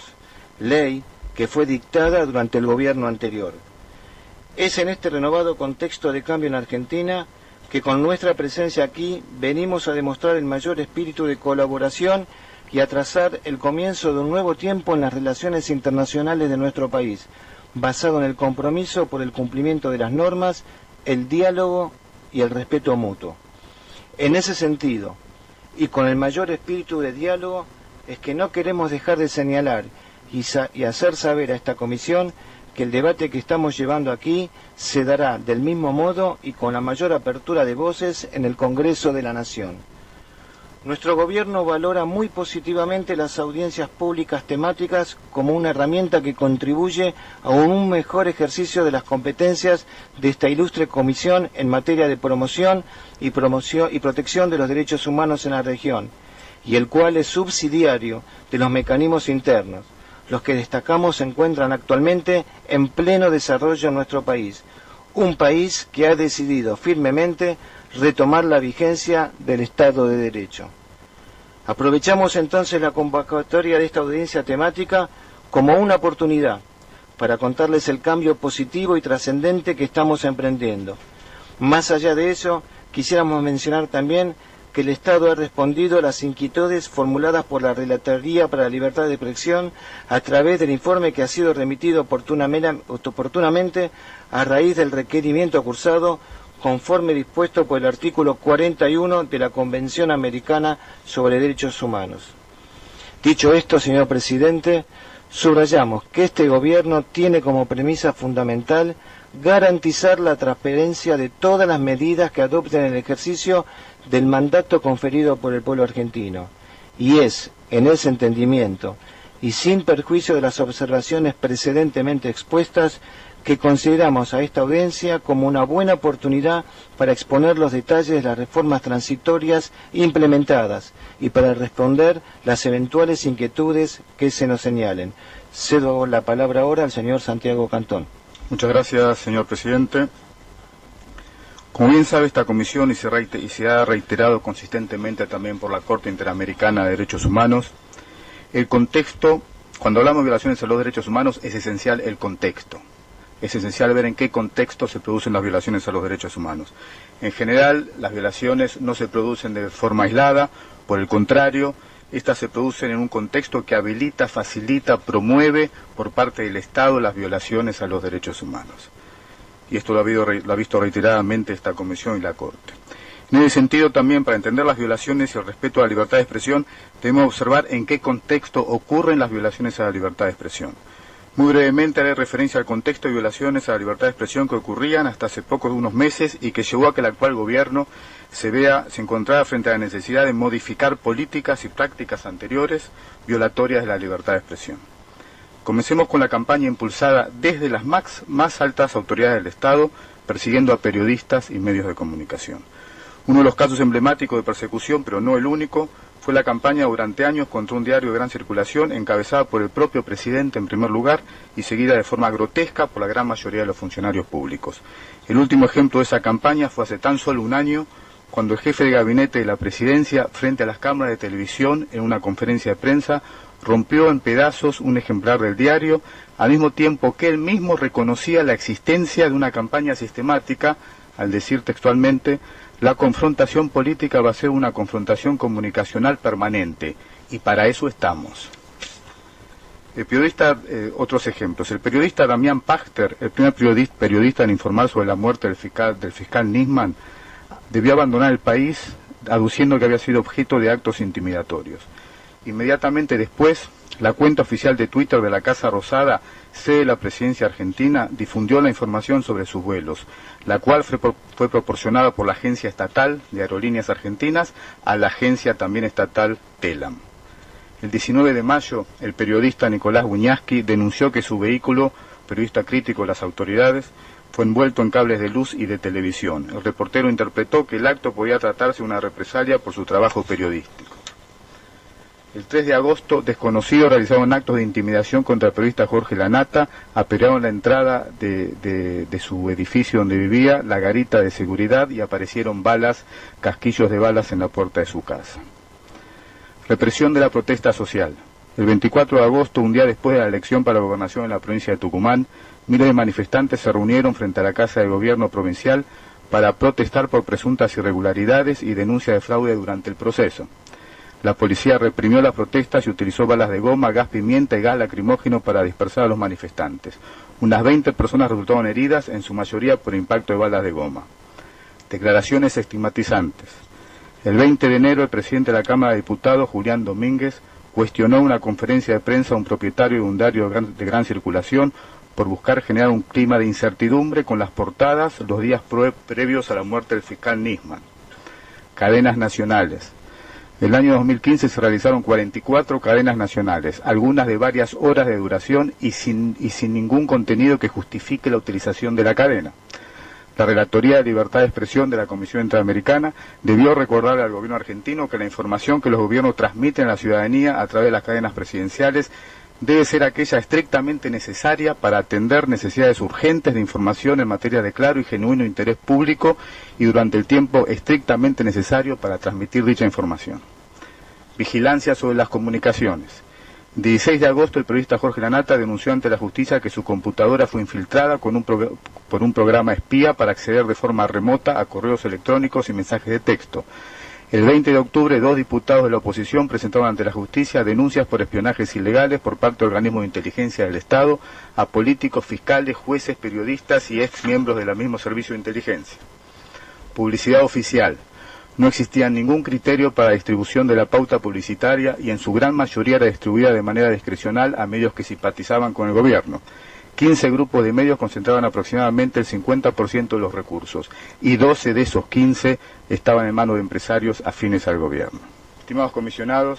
ley que fue dictada durante el gobierno anterior. Es en este renovado contexto de cambio en Argentina que con nuestra presencia aquí venimos a demostrar el mayor espíritu de colaboración y a trazar el comienzo de un nuevo tiempo en las relaciones internacionales de nuestro país, basado en el compromiso por el cumplimiento de las normas, el diálogo y el respeto mutuo. En ese sentido, y con el mayor espíritu de diálogo, es que no queremos dejar de señalar y, sa y hacer saber a esta comisión que el debate que estamos llevando aquí se dará del mismo modo y con la mayor apertura de voces en el Congreso de la Nación. Nuestro gobierno valora muy positivamente las audiencias públicas temáticas como una herramienta que contribuye a un mejor ejercicio de las competencias de esta ilustre comisión en materia de promoción y, promoción y protección de los derechos humanos en la región, y el cual es subsidiario de los mecanismos internos. Los que destacamos se encuentran actualmente en pleno desarrollo en nuestro país, un país que ha decidido firmemente retomar la vigencia del Estado de Derecho. Aprovechamos entonces la convocatoria de esta audiencia temática como una oportunidad para contarles el cambio positivo y trascendente que estamos emprendiendo. Más allá de eso, quisiéramos mencionar también que el Estado ha respondido a las inquietudes formuladas por la Relatoría para la Libertad de Expresión a través del informe que ha sido remitido oportunamente a raíz del requerimiento cursado conforme dispuesto por el artículo cuarenta y uno de la Convención Americana sobre Derechos Humanos. Dicho esto, señor presidente, subrayamos que este gobierno tiene como premisa fundamental garantizar la transparencia de todas las medidas que adopten en el ejercicio del mandato conferido por el pueblo argentino, y es, en ese entendimiento, y sin perjuicio de las observaciones precedentemente expuestas, que consideramos a esta audiencia como una buena oportunidad para exponer los detalles de las reformas transitorias implementadas y para responder las eventuales inquietudes que se nos señalen. Cedo la palabra ahora al señor Santiago Cantón. Muchas gracias, señor presidente. Como bien sabe esta comisión, y se, reiter y se ha reiterado consistentemente también por la Corte Interamericana de Derechos Humanos, el contexto, cuando hablamos de violaciones a los derechos humanos, es esencial el contexto. Es esencial ver en qué contexto se producen las violaciones a los derechos humanos. En general, las violaciones no se producen de forma aislada, por el contrario, estas se producen en un contexto que habilita, facilita, promueve por parte del Estado las violaciones a los derechos humanos. Y esto lo ha, habido, lo ha visto reiteradamente esta Comisión y la Corte. En ese sentido, también, para entender las violaciones y el respeto a la libertad de expresión, debemos observar en qué contexto ocurren las violaciones a la libertad de expresión. Muy brevemente haré referencia al contexto de violaciones a la libertad de expresión que ocurrían hasta hace pocos de unos meses y que llevó a que el actual gobierno se vea, se encontrara frente a la necesidad de modificar políticas y prácticas anteriores violatorias de la libertad de expresión. Comencemos con la campaña impulsada desde las más, más altas autoridades del Estado, persiguiendo a periodistas y medios de comunicación. Uno de los casos emblemáticos de persecución, pero no el único, fue la campaña durante años contra un diario de gran circulación encabezada por el propio presidente en primer lugar y seguida de forma grotesca por la gran mayoría de los funcionarios públicos. El último ejemplo de esa campaña fue hace tan solo un año, cuando el jefe de gabinete de la presidencia, frente a las cámaras de televisión en una conferencia de prensa, rompió en pedazos un ejemplar del diario, al mismo tiempo que él mismo reconocía la existencia de una campaña sistemática, al decir textualmente: la confrontación política va a ser una confrontación comunicacional permanente, y para eso estamos. El periodista, eh, otros ejemplos. El periodista Damián Pachter, el primer periodista, periodista en informar sobre la muerte del fiscal, del fiscal Nisman, debió abandonar el país aduciendo que había sido objeto de actos intimidatorios. Inmediatamente después, la cuenta oficial de Twitter de la Casa Rosada, sede de la presidencia argentina, difundió la información sobre sus vuelos, la cual fue, fue proporcionada por la Agencia Estatal de Aerolíneas Argentinas a la agencia también estatal TELAM. El diecinueve de mayo, el periodista Nicolás Buñaski denunció que su vehículo, periodista crítico de las autoridades, fue envuelto en cables de luz y de televisión. El reportero interpretó que el acto podía tratarse de una represalia por su trabajo periodístico. El tres de agosto, desconocidos realizaron actos de intimidación contra el periodista Jorge Lanata, apedrearon la entrada de, de, de su edificio donde vivía, la garita de seguridad, y aparecieron balas, casquillos de balas en la puerta de su casa. Represión de la protesta social. El veinticuatro de agosto, un día después de la elección para la gobernación en la provincia de Tucumán, miles de manifestantes se reunieron frente a la Casa de Gobierno provincial para protestar por presuntas irregularidades y denuncia de fraude durante el proceso. La policía reprimió las protestas y utilizó balas de goma, gas pimienta y gas lacrimógeno para dispersar a los manifestantes. Unas veinte personas resultaron heridas, en su mayoría por impacto de balas de goma. Declaraciones estigmatizantes. El veinte de enero, el presidente de la Cámara de Diputados, Julián Domínguez, cuestionó en una conferencia de prensa a un propietario de un diario de gran, de gran circulación por buscar generar un clima de incertidumbre con las portadas los días previos a la muerte del fiscal Nisman. Cadenas nacionales. El año dos mil quince se realizaron cuarenta y cuatro cadenas nacionales, algunas de varias horas de duración y sin, y sin ningún contenido que justifique la utilización de la cadena. La Relatoría de Libertad de Expresión de la Comisión Interamericana debió recordarle al gobierno argentino que la información que los gobiernos transmiten a la ciudadanía a través de las cadenas presidenciales debe ser aquella estrictamente necesaria para atender necesidades urgentes de información en materia de claro y genuino interés público y durante el tiempo estrictamente necesario para transmitir dicha información. Vigilancia sobre las comunicaciones. El dieciséis de agosto, el periodista Jorge Lanata denunció ante la justicia que su computadora fue infiltrada con un por un programa espía para acceder de forma remota a correos electrónicos y mensajes de texto. El veinte de octubre, dos diputados de la oposición presentaron ante la justicia denuncias por espionajes ilegales por parte de organismos de inteligencia del Estado a políticos, fiscales, jueces, periodistas y ex miembros del mismo servicio de inteligencia. Publicidad oficial. No existía ningún criterio para la distribución de la pauta publicitaria y en su gran mayoría era distribuida de manera discrecional a medios que simpatizaban con el gobierno. quince grupos de medios concentraban aproximadamente el cincuenta por ciento de los recursos y doce de esos quince estaban en manos de empresarios afines al gobierno. Estimados comisionados,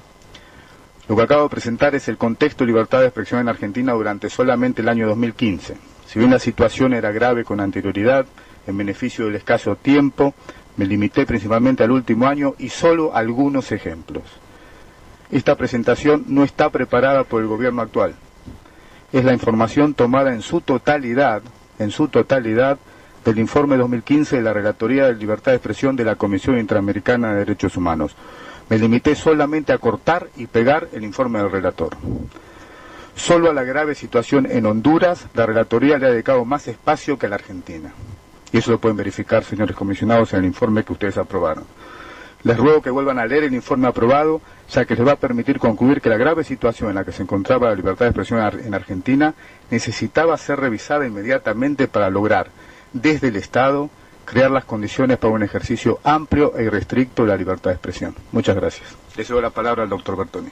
lo que acabo de presentar es el contexto de libertad de expresión en Argentina durante solamente el año dos mil quince. Si bien la situación era grave con anterioridad, en beneficio del escaso tiempo, me limité principalmente al último año y solo algunos ejemplos. Esta presentación no está preparada por el gobierno actual. Es la información tomada en su totalidad, en su totalidad, del informe dos mil quince de la Relatoría de Libertad de Expresión de la Comisión Interamericana de Derechos Humanos. Me limité solamente a cortar y pegar el informe del relator. Solo a la grave situación en Honduras, la Relatoría le ha dedicado más espacio que a la Argentina. Y eso lo pueden verificar, señores comisionados, en el informe que ustedes aprobaron. Les ruego que vuelvan a leer el informe aprobado, ya que les va a permitir concluir que la grave situación en la que se encontraba la libertad de expresión en Argentina necesitaba ser revisada inmediatamente para lograr, desde el Estado, crear las condiciones para un ejercicio amplio e irrestricto de la libertad de expresión. Muchas gracias. Le cedo la palabra al doctor Bertoni.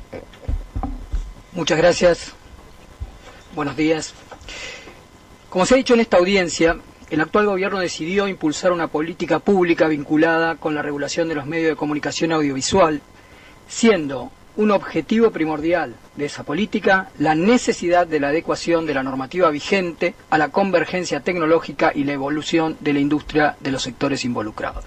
Muchas gracias. Buenos días. Como se ha dicho en esta audiencia, el actual gobierno decidió impulsar una política pública vinculada con la regulación de los medios de comunicación audiovisual, siendo un objetivo primordial de esa política la necesidad de la adecuación de la normativa vigente a la convergencia tecnológica y la evolución de la industria de los sectores involucrados.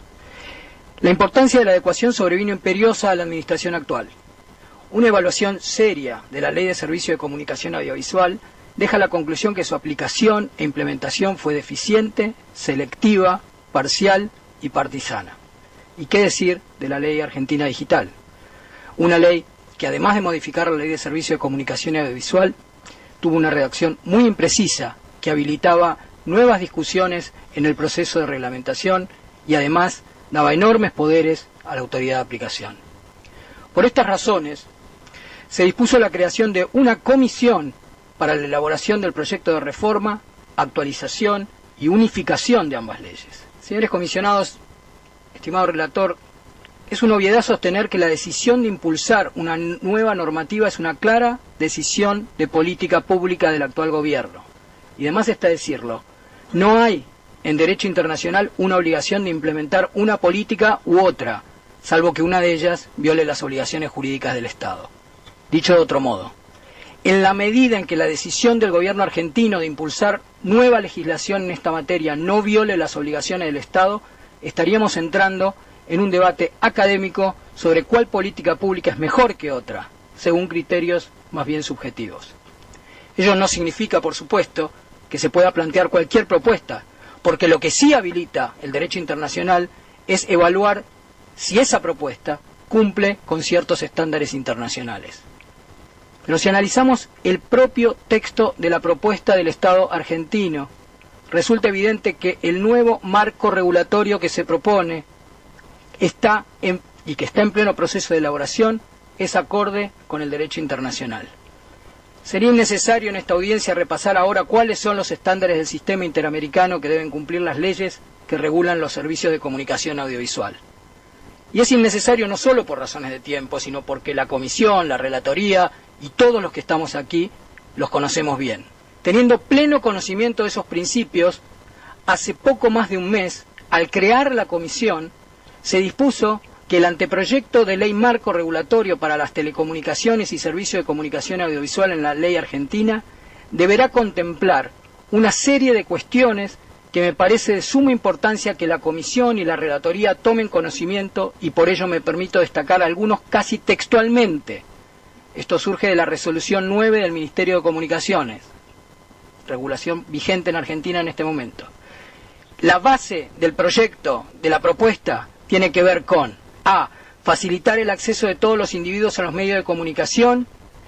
La importancia de la adecuación sobrevino imperiosa a la administración actual. Una evaluación seria de la Ley de Servicio de Comunicación Audiovisual deja la conclusión que su aplicación e implementación fue deficiente, selectiva, parcial y partisana. ¿Y qué decir de la Ley Argentina Digital? Una ley que, además de modificar la Ley de Servicio de Comunicación Audiovisual, tuvo una redacción muy imprecisa que habilitaba nuevas discusiones en el proceso de reglamentación y además daba enormes poderes a la autoridad de aplicación. Por estas razones, se dispuso la creación de una comisión para la elaboración del proyecto de reforma, actualización y unificación de ambas leyes. Señores comisionados, estimado relator, es una obviedad sostener que la decisión de impulsar una nueva normativa es una clara decisión de política pública del actual gobierno. Y además está decirlo, no hay en derecho internacional una obligación de implementar una política u otra, salvo que una de ellas viole las obligaciones jurídicas del Estado. Dicho de otro modo, en la medida en que la decisión del gobierno argentino de impulsar nueva legislación en esta materia no viole las obligaciones del Estado, estaríamos entrando en un debate académico sobre cuál política pública es mejor que otra, según criterios más bien subjetivos. Ello no significa, por supuesto, que se pueda plantear cualquier propuesta, porque lo que sí habilita el derecho internacional es evaluar si esa propuesta cumple con ciertos estándares internacionales. Pero si analizamos el propio texto de la propuesta del Estado argentino, resulta evidente que el nuevo marco regulatorio que se propone está en, y que está en pleno proceso de elaboración es acorde con el derecho internacional. Sería innecesario en esta audiencia repasar ahora cuáles son los estándares del sistema interamericano que deben cumplir las leyes que regulan los servicios de comunicación audiovisual. Y es innecesario no solo por razones de tiempo, sino porque la Comisión, la Relatoría y todos los que estamos aquí los conocemos bien. Teniendo pleno conocimiento de esos principios, hace poco más de un mes, al crear la Comisión, se dispuso que el anteproyecto de ley marco regulatorio para las telecomunicaciones y servicios de comunicación audiovisual en la ley argentina deberá contemplar una serie de cuestiones que me parece de suma importancia que la Comisión y la Relatoría tomen conocimiento, y por ello me permito destacar algunos casi textualmente. Esto surge de la resolución nueve del Ministerio de Comunicaciones, regulación vigente en Argentina en este momento. La base del proyecto, de la propuesta, tiene que ver con A. Facilitar el acceso de todos los individuos a los medios de comunicación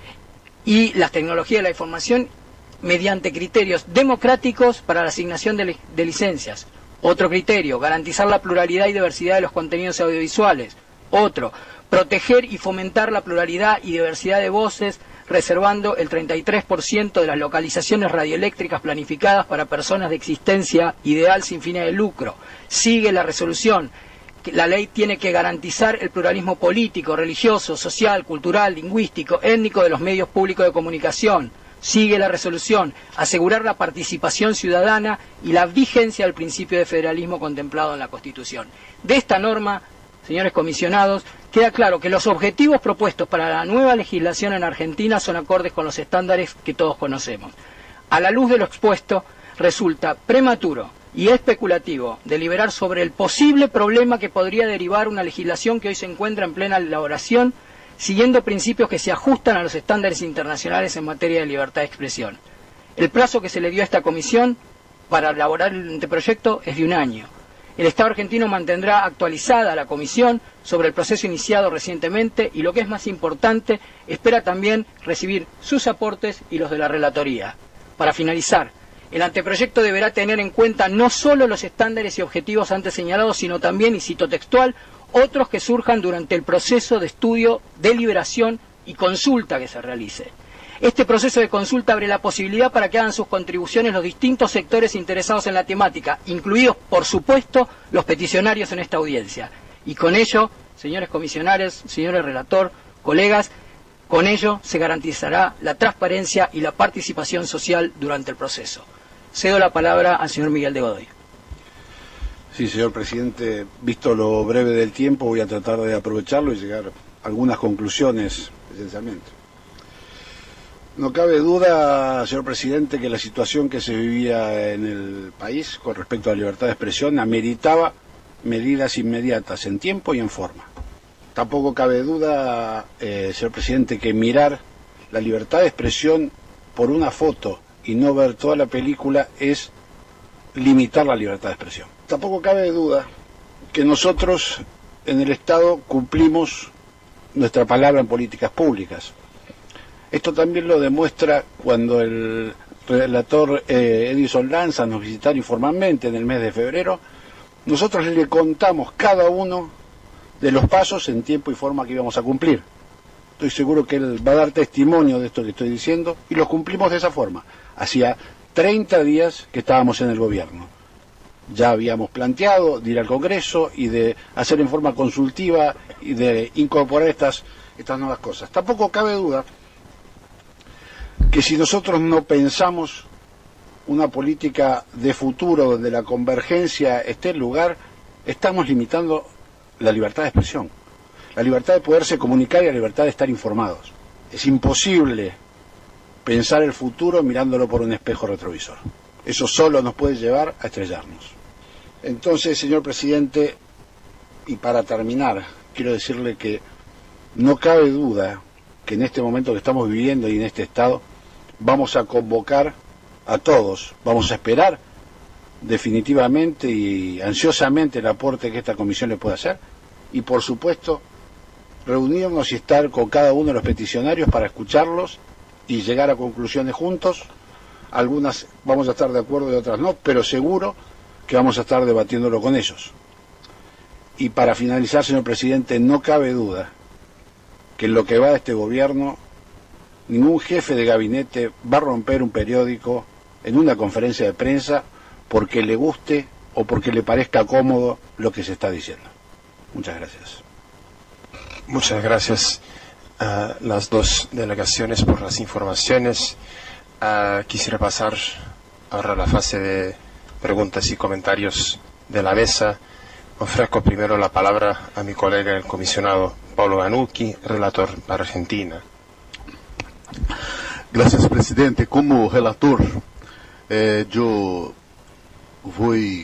y las tecnologías de la información mediante criterios democráticos para la asignación de, li de licencias. Otro criterio, garantizar la pluralidad y diversidad de los contenidos audiovisuales. Otro, proteger y fomentar la pluralidad y diversidad de voces, reservando el treinta y tres por ciento de las localizaciones radioeléctricas planificadas para personas de existencia ideal sin fines de lucro. Sigue la resolución. La ley tiene que garantizar el pluralismo político, religioso, social, cultural, lingüístico, étnico de los medios públicos de comunicación. Sigue la resolución, asegurar la participación ciudadana y la vigencia del principio de federalismo contemplado en la Constitución. De esta norma, señores comisionados, queda claro que los objetivos propuestos para la nueva legislación en Argentina son acordes con los estándares que todos conocemos. A la luz de lo expuesto, resulta prematuro y especulativo deliberar sobre el posible problema que podría derivar una legislación que hoy se encuentra en plena elaboración, siguiendo principios que se ajustan a los estándares internacionales en materia de libertad de expresión. El plazo que se le dio a esta comisión para elaborar el anteproyecto es de un año. El Estado argentino mantendrá actualizada a la Comisión sobre el proceso iniciado recientemente y, lo que es más importante, espera también recibir sus aportes y los de la Relatoría. Para finalizar, el anteproyecto deberá tener en cuenta no solo los estándares y objetivos antes señalados, sino también, y cito textual, otros que surjan durante el proceso de estudio, deliberación y consulta que se realice. Este proceso de consulta abre la posibilidad para que hagan sus contribuciones los distintos sectores interesados en la temática, incluidos, por supuesto, los peticionarios en esta audiencia. Y con ello, señores comisionarios, señores relator, colegas, con ello se garantizará la transparencia y la participación social durante el proceso. Cedo la palabra al señor Miguel de Godoy. Sí, señor presidente, visto lo breve del tiempo, voy a tratar de aprovecharlo y llegar a algunas conclusiones, esencialmente. No cabe duda, señor presidente, que la situación que se vivía en el país con respecto a la libertad de expresión ameritaba medidas inmediatas en tiempo y en forma. Tampoco cabe duda, eh, señor presidente, que mirar la libertad de expresión por una foto y no ver toda la película es limitar la libertad de expresión. Tampoco cabe duda que nosotros en el Estado cumplimos nuestra palabra en políticas públicas. Esto también lo demuestra cuando el relator eh, Edison Lanza nos visitó informalmente en el mes de febrero. Nosotros le contamos cada uno de los pasos en tiempo y forma que íbamos a cumplir. Estoy seguro que él va a dar testimonio de esto que estoy diciendo y lo cumplimos de esa forma. Hacía treinta días que estábamos en el gobierno. Ya habíamos planteado de ir al Congreso y de hacer en forma consultiva y de incorporar estas, estas nuevas cosas. Tampoco cabe duda que si nosotros no pensamos una política de futuro donde la convergencia esté en lugar, estamos limitando la libertad de expresión, la libertad de poderse comunicar y la libertad de estar informados. Es imposible pensar el futuro mirándolo por un espejo retrovisor. Eso solo nos puede llevar a estrellarnos. Entonces, señor presidente, y para terminar, quiero decirle que no cabe duda que en este momento que estamos viviendo y en este estado, vamos a convocar a todos, vamos a esperar definitivamente y ansiosamente el aporte que esta comisión le pueda hacer y, por supuesto, reunirnos y estar con cada uno de los peticionarios para escucharlos y llegar a conclusiones juntos. Algunas vamos a estar de acuerdo y otras no, pero seguro que vamos a estar debatiéndolo con ellos. Y para finalizar, señor presidente, no cabe duda que en lo que va de este gobierno, ningún jefe de gabinete va a romper un periódico en una conferencia de prensa porque le guste o porque le parezca cómodo lo que se está diciendo. Muchas gracias. Muchas gracias a las dos delegaciones por las informaciones. Uh, quisiera pasar ahora a la fase de preguntas y comentarios de la mesa. Ofrezco primero la palabra a mi colega, el comisionado Paulo Ganucchi, relator para Argentina. Gracias, presidente. Como relator, eh, yo voy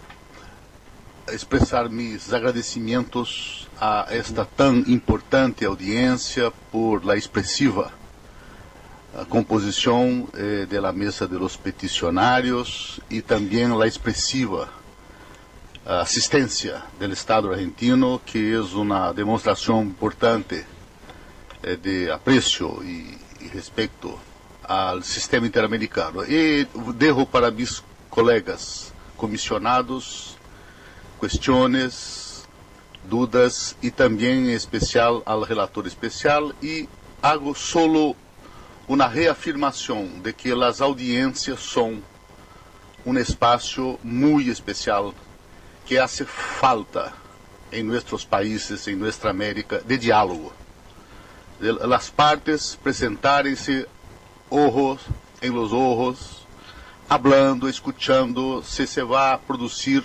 a expresar mis agradecimientos a esta tan importante audiencia por la expresiva a composición eh, de la mesa de los peticionarios y también la expresiva asistencia del Estado argentino, que es una demostración importante eh, de aprecio y, y respeto al sistema interamericano. Y dejo para mis colegas comisionados cuestiones, dudas y también en especial al relator especial, y hago solo una reafirmación de que las audiencias son un espacio muy especial que hace falta en nuestros países, en nuestra América, de diálogo. De las partes presentarem-se ojos en los ojos, hablando, escuchando, si se va a producir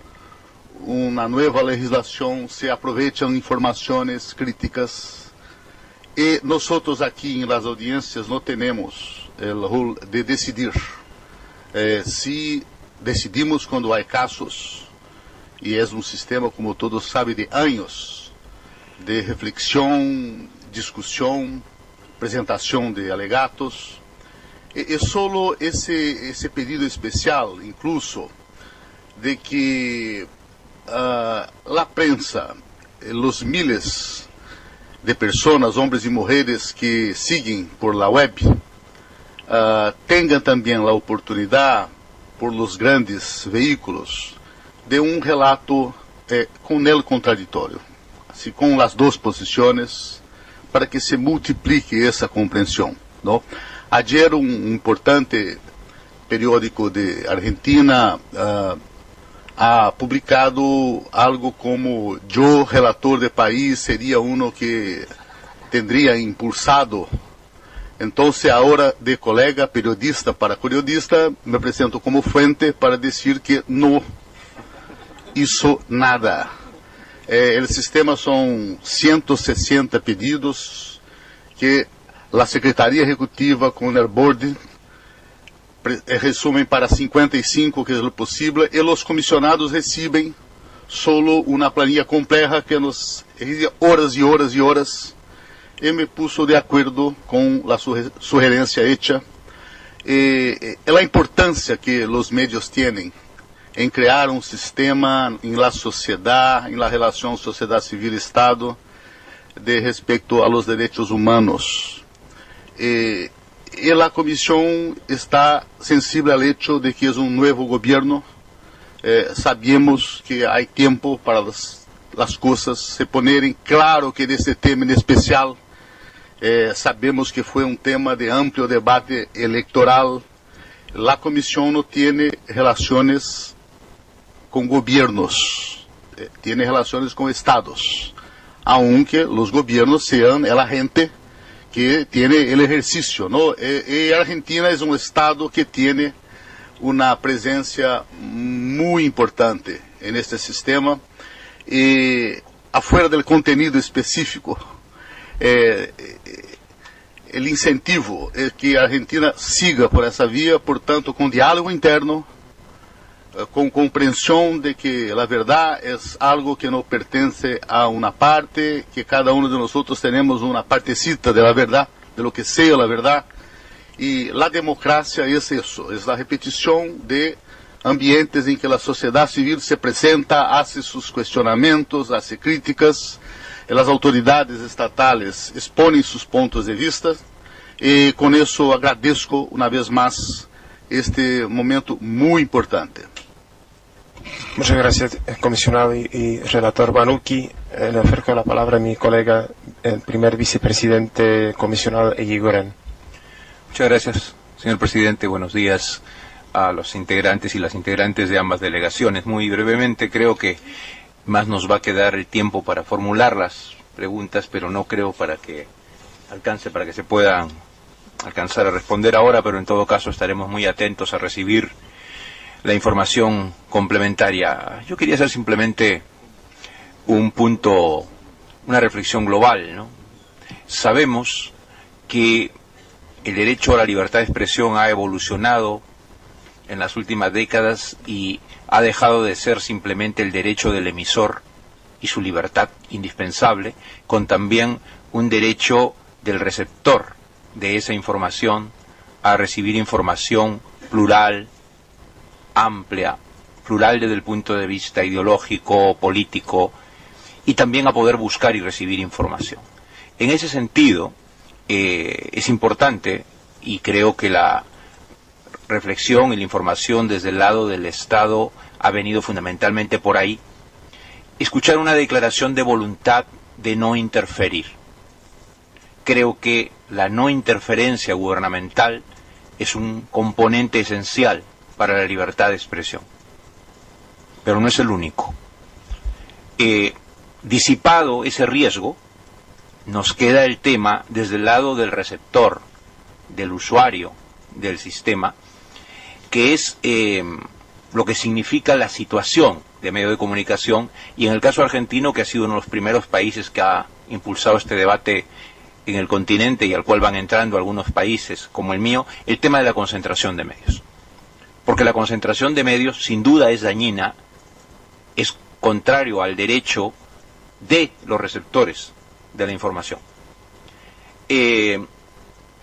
una nueva legislación, se aprovechan informaciones críticas. Y nosotros aquí en las audiencias no tenemos el rol de decidir. Eh, si decidimos cuando hay casos, y es un sistema, como todos saben, de años, de reflexión, discusión, presentación de alegatos, Es solo ese, ese pedido especial, incluso, de que uh, la prensa, los miles de personas, hombres y mujeres que siguen por la web, uh, tengan también la oportunidad, por los grandes vehículos, de un relato eh, con el contradictorio, así con las dos posiciones, para que se multiplique esa comprensión, ¿no? Ayer un importante periódico de Argentina uh, ha publicado algo como: yo, relator de país, sería uno que tendría impulsado. Entonces, ahora, de colega, periodista para periodista, me presento como fuente para decir que no hizo nada. Eh, el sistema son ciento sesenta pedidos que la Secretaría Ejecutiva con el board resumen para cincuenta y cinco, que es lo posible, y los comisionados reciben solo una planilla compleja que nos exige horas y horas y horas. Y me puso de acuerdo con la sugerencia hecha. Eh, la importancia que los medios tienen en crear un sistema en la sociedad, en la relación sociedad civil-Estado, de respecto a los derechos humanos. Eh, y la comisión está sensible al hecho de que es un nuevo gobierno. Eh, sabemos que hay tiempo para las, las cosas se ponerem. Claro que de este tema en especial, eh, sabemos que fue un tema de amplio debate electoral. La comisión no tiene relaciones con gobiernos, eh, tiene relaciones con estados, aunque los gobiernos sean la gente que tiene el ejercicio, ¿no? Eh, eh, Argentina es un estado que tiene una presencia muy importante en este sistema, y afuera del contenido específico, eh, el incentivo es que Argentina siga por esa vía, por tanto, con diálogo interno, con comprensión de que la verdad es algo que no pertenece a una parte, que cada uno de nosotros tenemos una partecita de la verdad, de lo que sea la verdad, y la democracia es eso, es la repetición de ambientes en que la sociedad civil se presenta, hace sus cuestionamientos, hace críticas, y las autoridades estatales exponen sus puntos de vista, y con eso agradezco una vez más este momento muy importante. Muchas gracias, comisionado y, y relator Banucchi. Eh, le ofrezco la palabra a mi colega, el primer vicepresidente comisionado Eguiguren. Muchas gracias, señor presidente. Buenos días a los integrantes y las integrantes de ambas delegaciones. Muy brevemente, creo que más nos va a quedar el tiempo para formular las preguntas, pero no creo para que alcance, para que se puedan alcanzar a responder ahora, pero en todo caso estaremos muy atentos a recibir la información complementaria. Yo quería hacer simplemente un punto, una reflexión global, ¿no? Sabemos que el derecho a la libertad de expresión ha evolucionado en las últimas décadas y ha dejado de ser simplemente el derecho del emisor y su libertad indispensable, con también un derecho del receptor de esa información a recibir información plural, amplia, plural desde el punto de vista ideológico, político, y también a poder buscar y recibir información. En ese sentido, eh, es importante, y creo que la reflexión y la información desde el lado del Estado ha venido fundamentalmente por ahí, escuchar una declaración de voluntad de no interferir. Creo que la no interferencia gubernamental es un componente esencial para la libertad de expresión, pero no es el único. Eh, disipado ese riesgo, nos queda el tema desde el lado del receptor, del usuario del sistema, que es eh, lo que significa la situación de medio de comunicación, y en el caso argentino, que ha sido uno de los primeros países que ha impulsado este debate en el continente y al cual van entrando algunos países como el mío, el tema de la concentración de medios. Porque la concentración de medios sin duda es dañina, es contrario al derecho de los receptores de la información. Eh,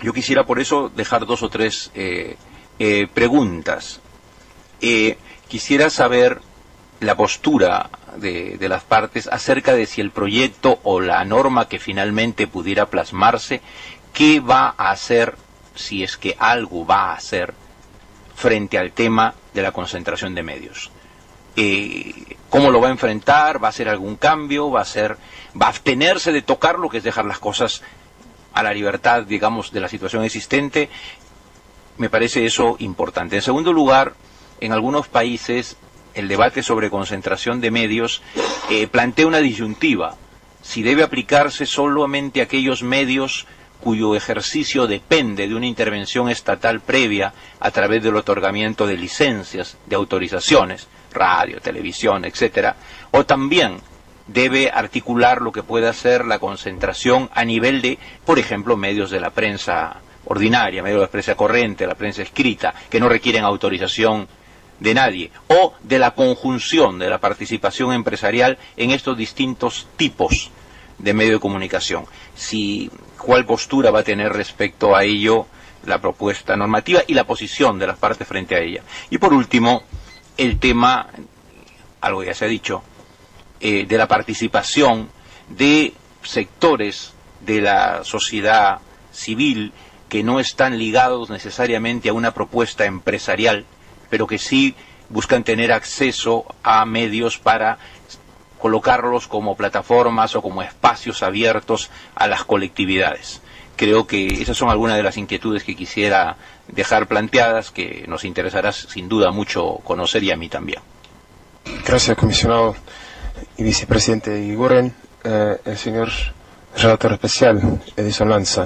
Yo quisiera por eso dejar dos o tres eh, eh, preguntas. Eh, quisiera saber la postura de, de las partes acerca de si el proyecto o la norma que finalmente pudiera plasmarse, qué va a hacer, si es que algo va a hacer, frente al tema de la concentración de medios. Eh, ¿Cómo lo va a enfrentar? ¿Va a hacer algún cambio? ¿Va a hacer, va a abstenerse de tocar lo que es dejar las cosas a la libertad, digamos, de la situación existente? Me parece eso importante. En segundo lugar, en algunos países el debate sobre concentración de medios eh, plantea una disyuntiva: si debe aplicarse solamente a aquellos medios cuyo ejercicio depende de una intervención estatal previa a través del otorgamiento de licencias, de autorizaciones, radio, televisión, etcétera, o también debe articular lo que pueda ser la concentración a nivel de, por ejemplo, medios de la prensa ordinaria, medios de la prensa corriente, la prensa escrita, que no requieren autorización de nadie, o de la conjunción de la participación empresarial en estos distintos tipos de medio de comunicación. Si, ¿cuál postura va a tener respecto a ello la propuesta normativa y la posición de las partes frente a ella? Y por último, el tema, algo que ya se ha dicho, eh, de la participación de sectores de la sociedad civil que no están ligados necesariamente a una propuesta empresarial, pero que sí buscan tener acceso a medios para colocarlos como plataformas o como espacios abiertos a las colectividades. Creo que esas son algunas de las inquietudes que quisiera dejar planteadas, que nos interesará sin duda mucho conocer, y a mí también. Gracias, comisionado y vicepresidente Iguren. Eh, el señor relator especial, Edison Lanza.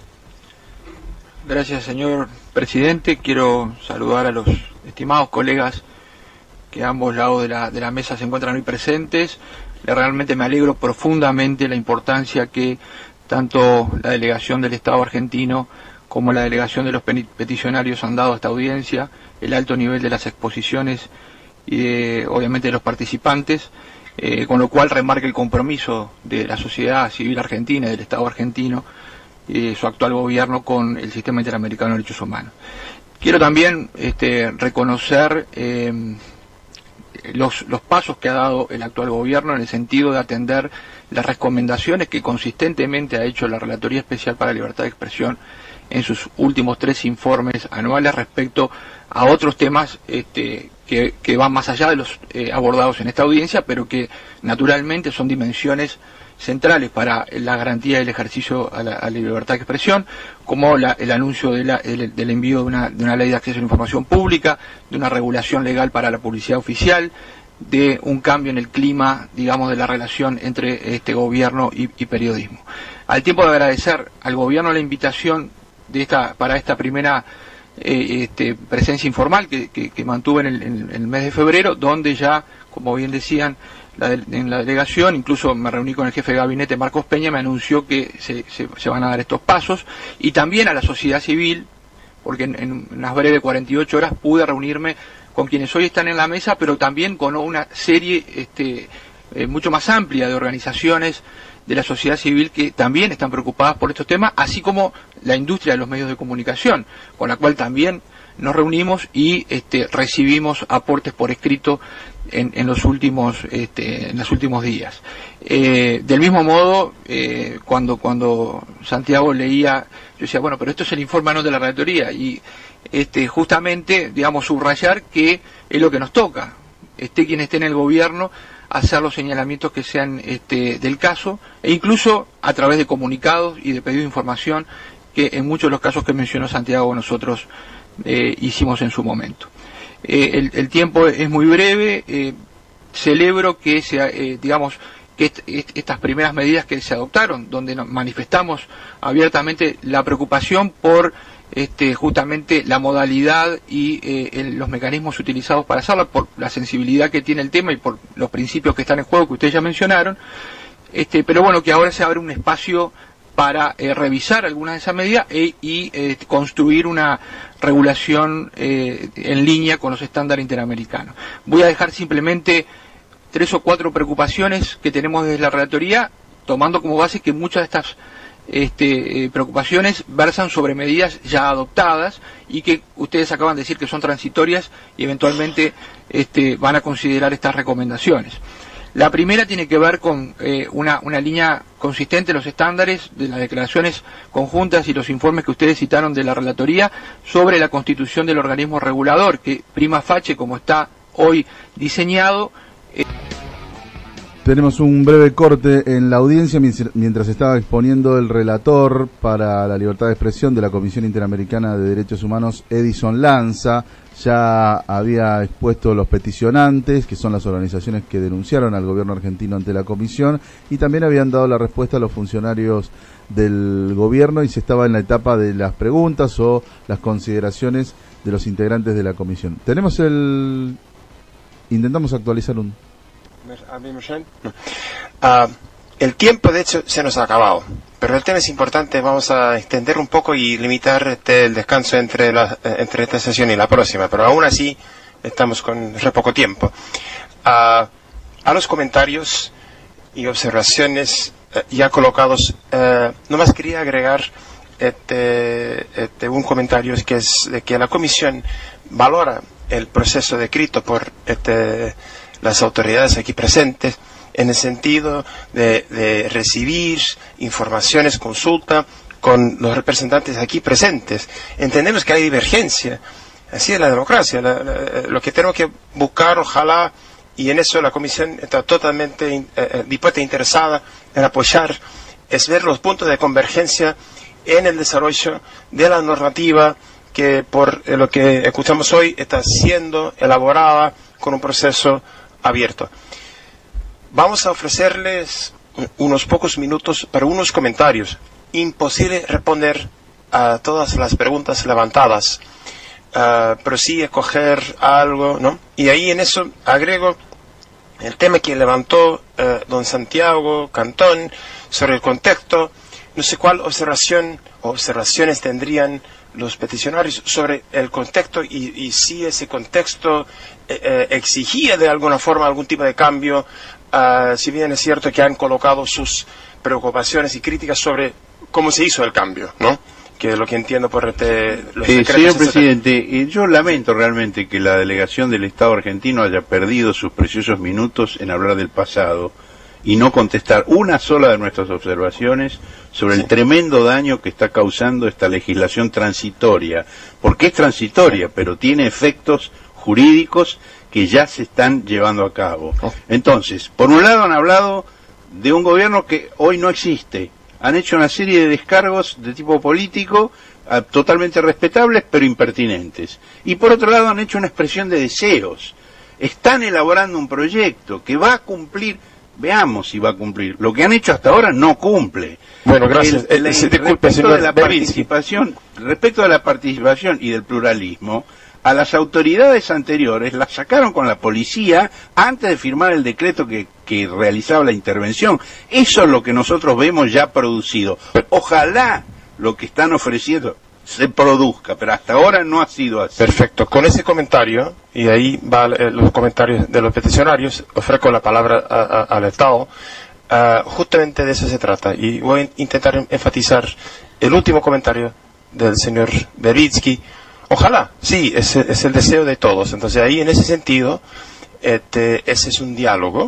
Gracias, señor presidente. Quiero saludar a los estimados colegas que a ambos lados de la, de la mesa se encuentran hoy presentes. Realmente me alegro profundamente la importancia que tanto la delegación del Estado argentino como la delegación de los peticionarios han dado a esta audiencia, el alto nivel de las exposiciones y de, obviamente, de los participantes, eh, con lo cual remarca el compromiso de la sociedad civil argentina y del Estado argentino y eh, su actual gobierno con el sistema interamericano de derechos humanos. Quiero también este, reconocer eh, Los, los pasos que ha dado el actual gobierno en el sentido de atender las recomendaciones que consistentemente ha hecho la Relatoría Especial para la Libertad de Expresión en sus últimos tres informes anuales respecto a otros temas este, que, que van más allá de los eh, abordados en esta audiencia, pero que naturalmente son dimensiones centrales para la garantía del ejercicio a la, a la libertad de expresión, como la, el anuncio de la, el, del envío de una, de una ley de acceso a la información pública, de una regulación legal para la publicidad oficial, de un cambio en el clima, digamos, de la relación entre este gobierno y, y periodismo. Al tiempo de agradecer al gobierno la invitación de esta para esta primera eh, este, presencia informal que, que, que mantuve en el, en el mes de febrero, donde ya, como bien decían, La de, en la delegación, incluso me reuní con el jefe de gabinete, Marcos Peña, me anunció que se, se, se van a dar estos pasos, y también a la sociedad civil, porque en, en unas breves cuarenta y ocho horas pude reunirme con quienes hoy están en la mesa, pero también con una serie este, eh, mucho más amplia de organizaciones de la sociedad civil que también están preocupadas por estos temas, así como la industria de los medios de comunicación, con la cual también nos reunimos y este, recibimos aportes por escrito en, en los últimos este, en los últimos días. Eh, del mismo modo, eh, cuando cuando Santiago leía, yo decía, bueno, pero esto es el informe anual de la Relatoría, y este, justamente, digamos, subrayar que es lo que nos toca, esté quien esté en el gobierno, hacer los señalamientos que sean este, del caso, e incluso a través de comunicados y de pedido de información, que en muchos de los casos que mencionó Santiago nosotros Eh, hicimos en su momento. Eh, el, el tiempo es muy breve. Eh, celebro que sea, eh, digamos, que est est estas primeras medidas que se adoptaron, donde nos manifestamos abiertamente la preocupación por este, justamente la modalidad y eh, el, los mecanismos utilizados para hacerla, por la sensibilidad que tiene el tema y por los principios que están en juego que ustedes ya mencionaron. Este, pero bueno, que ahora se abre un espacio para eh, revisar algunas de esas medidas e, y eh, construir una regulación eh, en línea con los estándares interamericanos. Voy a dejar simplemente tres o cuatro preocupaciones que tenemos desde la Relatoría, tomando como base que muchas de estas este, eh, preocupaciones versan sobre medidas ya adoptadas y que ustedes acaban de decir que son transitorias y eventualmente este, van a considerar estas recomendaciones. La primera tiene que ver con eh, una, una línea consistente en los estándares de las declaraciones conjuntas y los informes que ustedes citaron de la relatoría sobre la constitución del organismo regulador, que prima facie, como está hoy diseñado. Eh... Tenemos un breve corte en la audiencia mientras estaba exponiendo el relator para la libertad de expresión de la Comisión Interamericana de Derechos Humanos, Edison Lanza. Ya había expuesto los peticionantes, que son las organizaciones que denunciaron al gobierno argentino ante la comisión, y también habían dado la respuesta a los funcionarios del gobierno, y se estaba en la etapa de las preguntas o las consideraciones de los integrantes de la comisión. Tenemos el... Intentamos actualizar un... Uh, el tiempo de hecho se nos ha acabado, pero el tema es importante. Vamos a extender un poco y limitar este, el descanso entre, la, entre esta sesión y la próxima, pero aún así estamos con re poco tiempo. Uh, a los comentarios y observaciones uh, ya colocados, uh, nomás quería agregar este, este, un comentario, que es de que la comisión valora el proceso descrito por este, las autoridades aquí presentes, en el sentido de, de recibir informaciones, consulta con los representantes aquí presentes. Entendemos que hay divergencia, así es la democracia. La, la, lo que tenemos que buscar, ojalá, y en eso la comisión está totalmente eh, dispuesta e interesada en apoyar, es ver los puntos de convergencia en el desarrollo de la normativa que, por eh, lo que escuchamos hoy, está siendo elaborada con un proceso abierto. Vamos a ofrecerles unos pocos minutos para unos comentarios. Imposible responder a todas las preguntas levantadas, uh, pero sí escoger algo, ¿no? Y ahí en eso agrego el tema que levantó uh, don Santiago Cantón sobre el contexto. No sé cuál observación o observaciones tendrían los peticionarios sobre el contexto y, y si ese contexto eh, eh, exigía de alguna forma algún tipo de cambio, uh, si bien es cierto que han colocado sus preocupaciones y críticas sobre cómo se hizo el cambio, ¿no? Que es lo que entiendo por este, los eh, secretos. Señor presidente, eh, yo lamento realmente que la delegación del Estado argentino haya perdido sus preciosos minutos en hablar del pasado y no contestar una sola de nuestras observaciones sobre sí. el tremendo daño que está causando esta legislación transitoria, porque es transitoria, pero tiene efectos jurídicos que ya se están llevando a cabo. Oh. Entonces, por un lado han hablado de un gobierno que hoy no existe, han hecho una serie de descargos de tipo político uh, totalmente respetables, pero impertinentes, y por otro lado han hecho una expresión de deseos, están elaborando un proyecto que va a cumplir. Veamos si va a cumplir. Lo que han hecho hasta ahora no cumple. Bueno, gracias. El, el, el, disculpe, respecto de la participación, respecto de la participación y del pluralismo, a las autoridades anteriores las sacaron con la policía antes de firmar el decreto que, que realizaba la intervención. Eso es lo que nosotros vemos ya producido. Ojalá lo que están ofreciendo se produzca, pero hasta ahora no ha sido así. Perfecto. Con ese comentario, y ahí van eh, los comentarios de los peticionarios, ofrezco la palabra a, a, al Estado. Uh, justamente de eso se trata, y voy a intentar enfatizar el último comentario del señor Beritsky. Ojalá, sí, es, es el deseo de todos. Entonces ahí, en ese sentido, este, ese es un diálogo.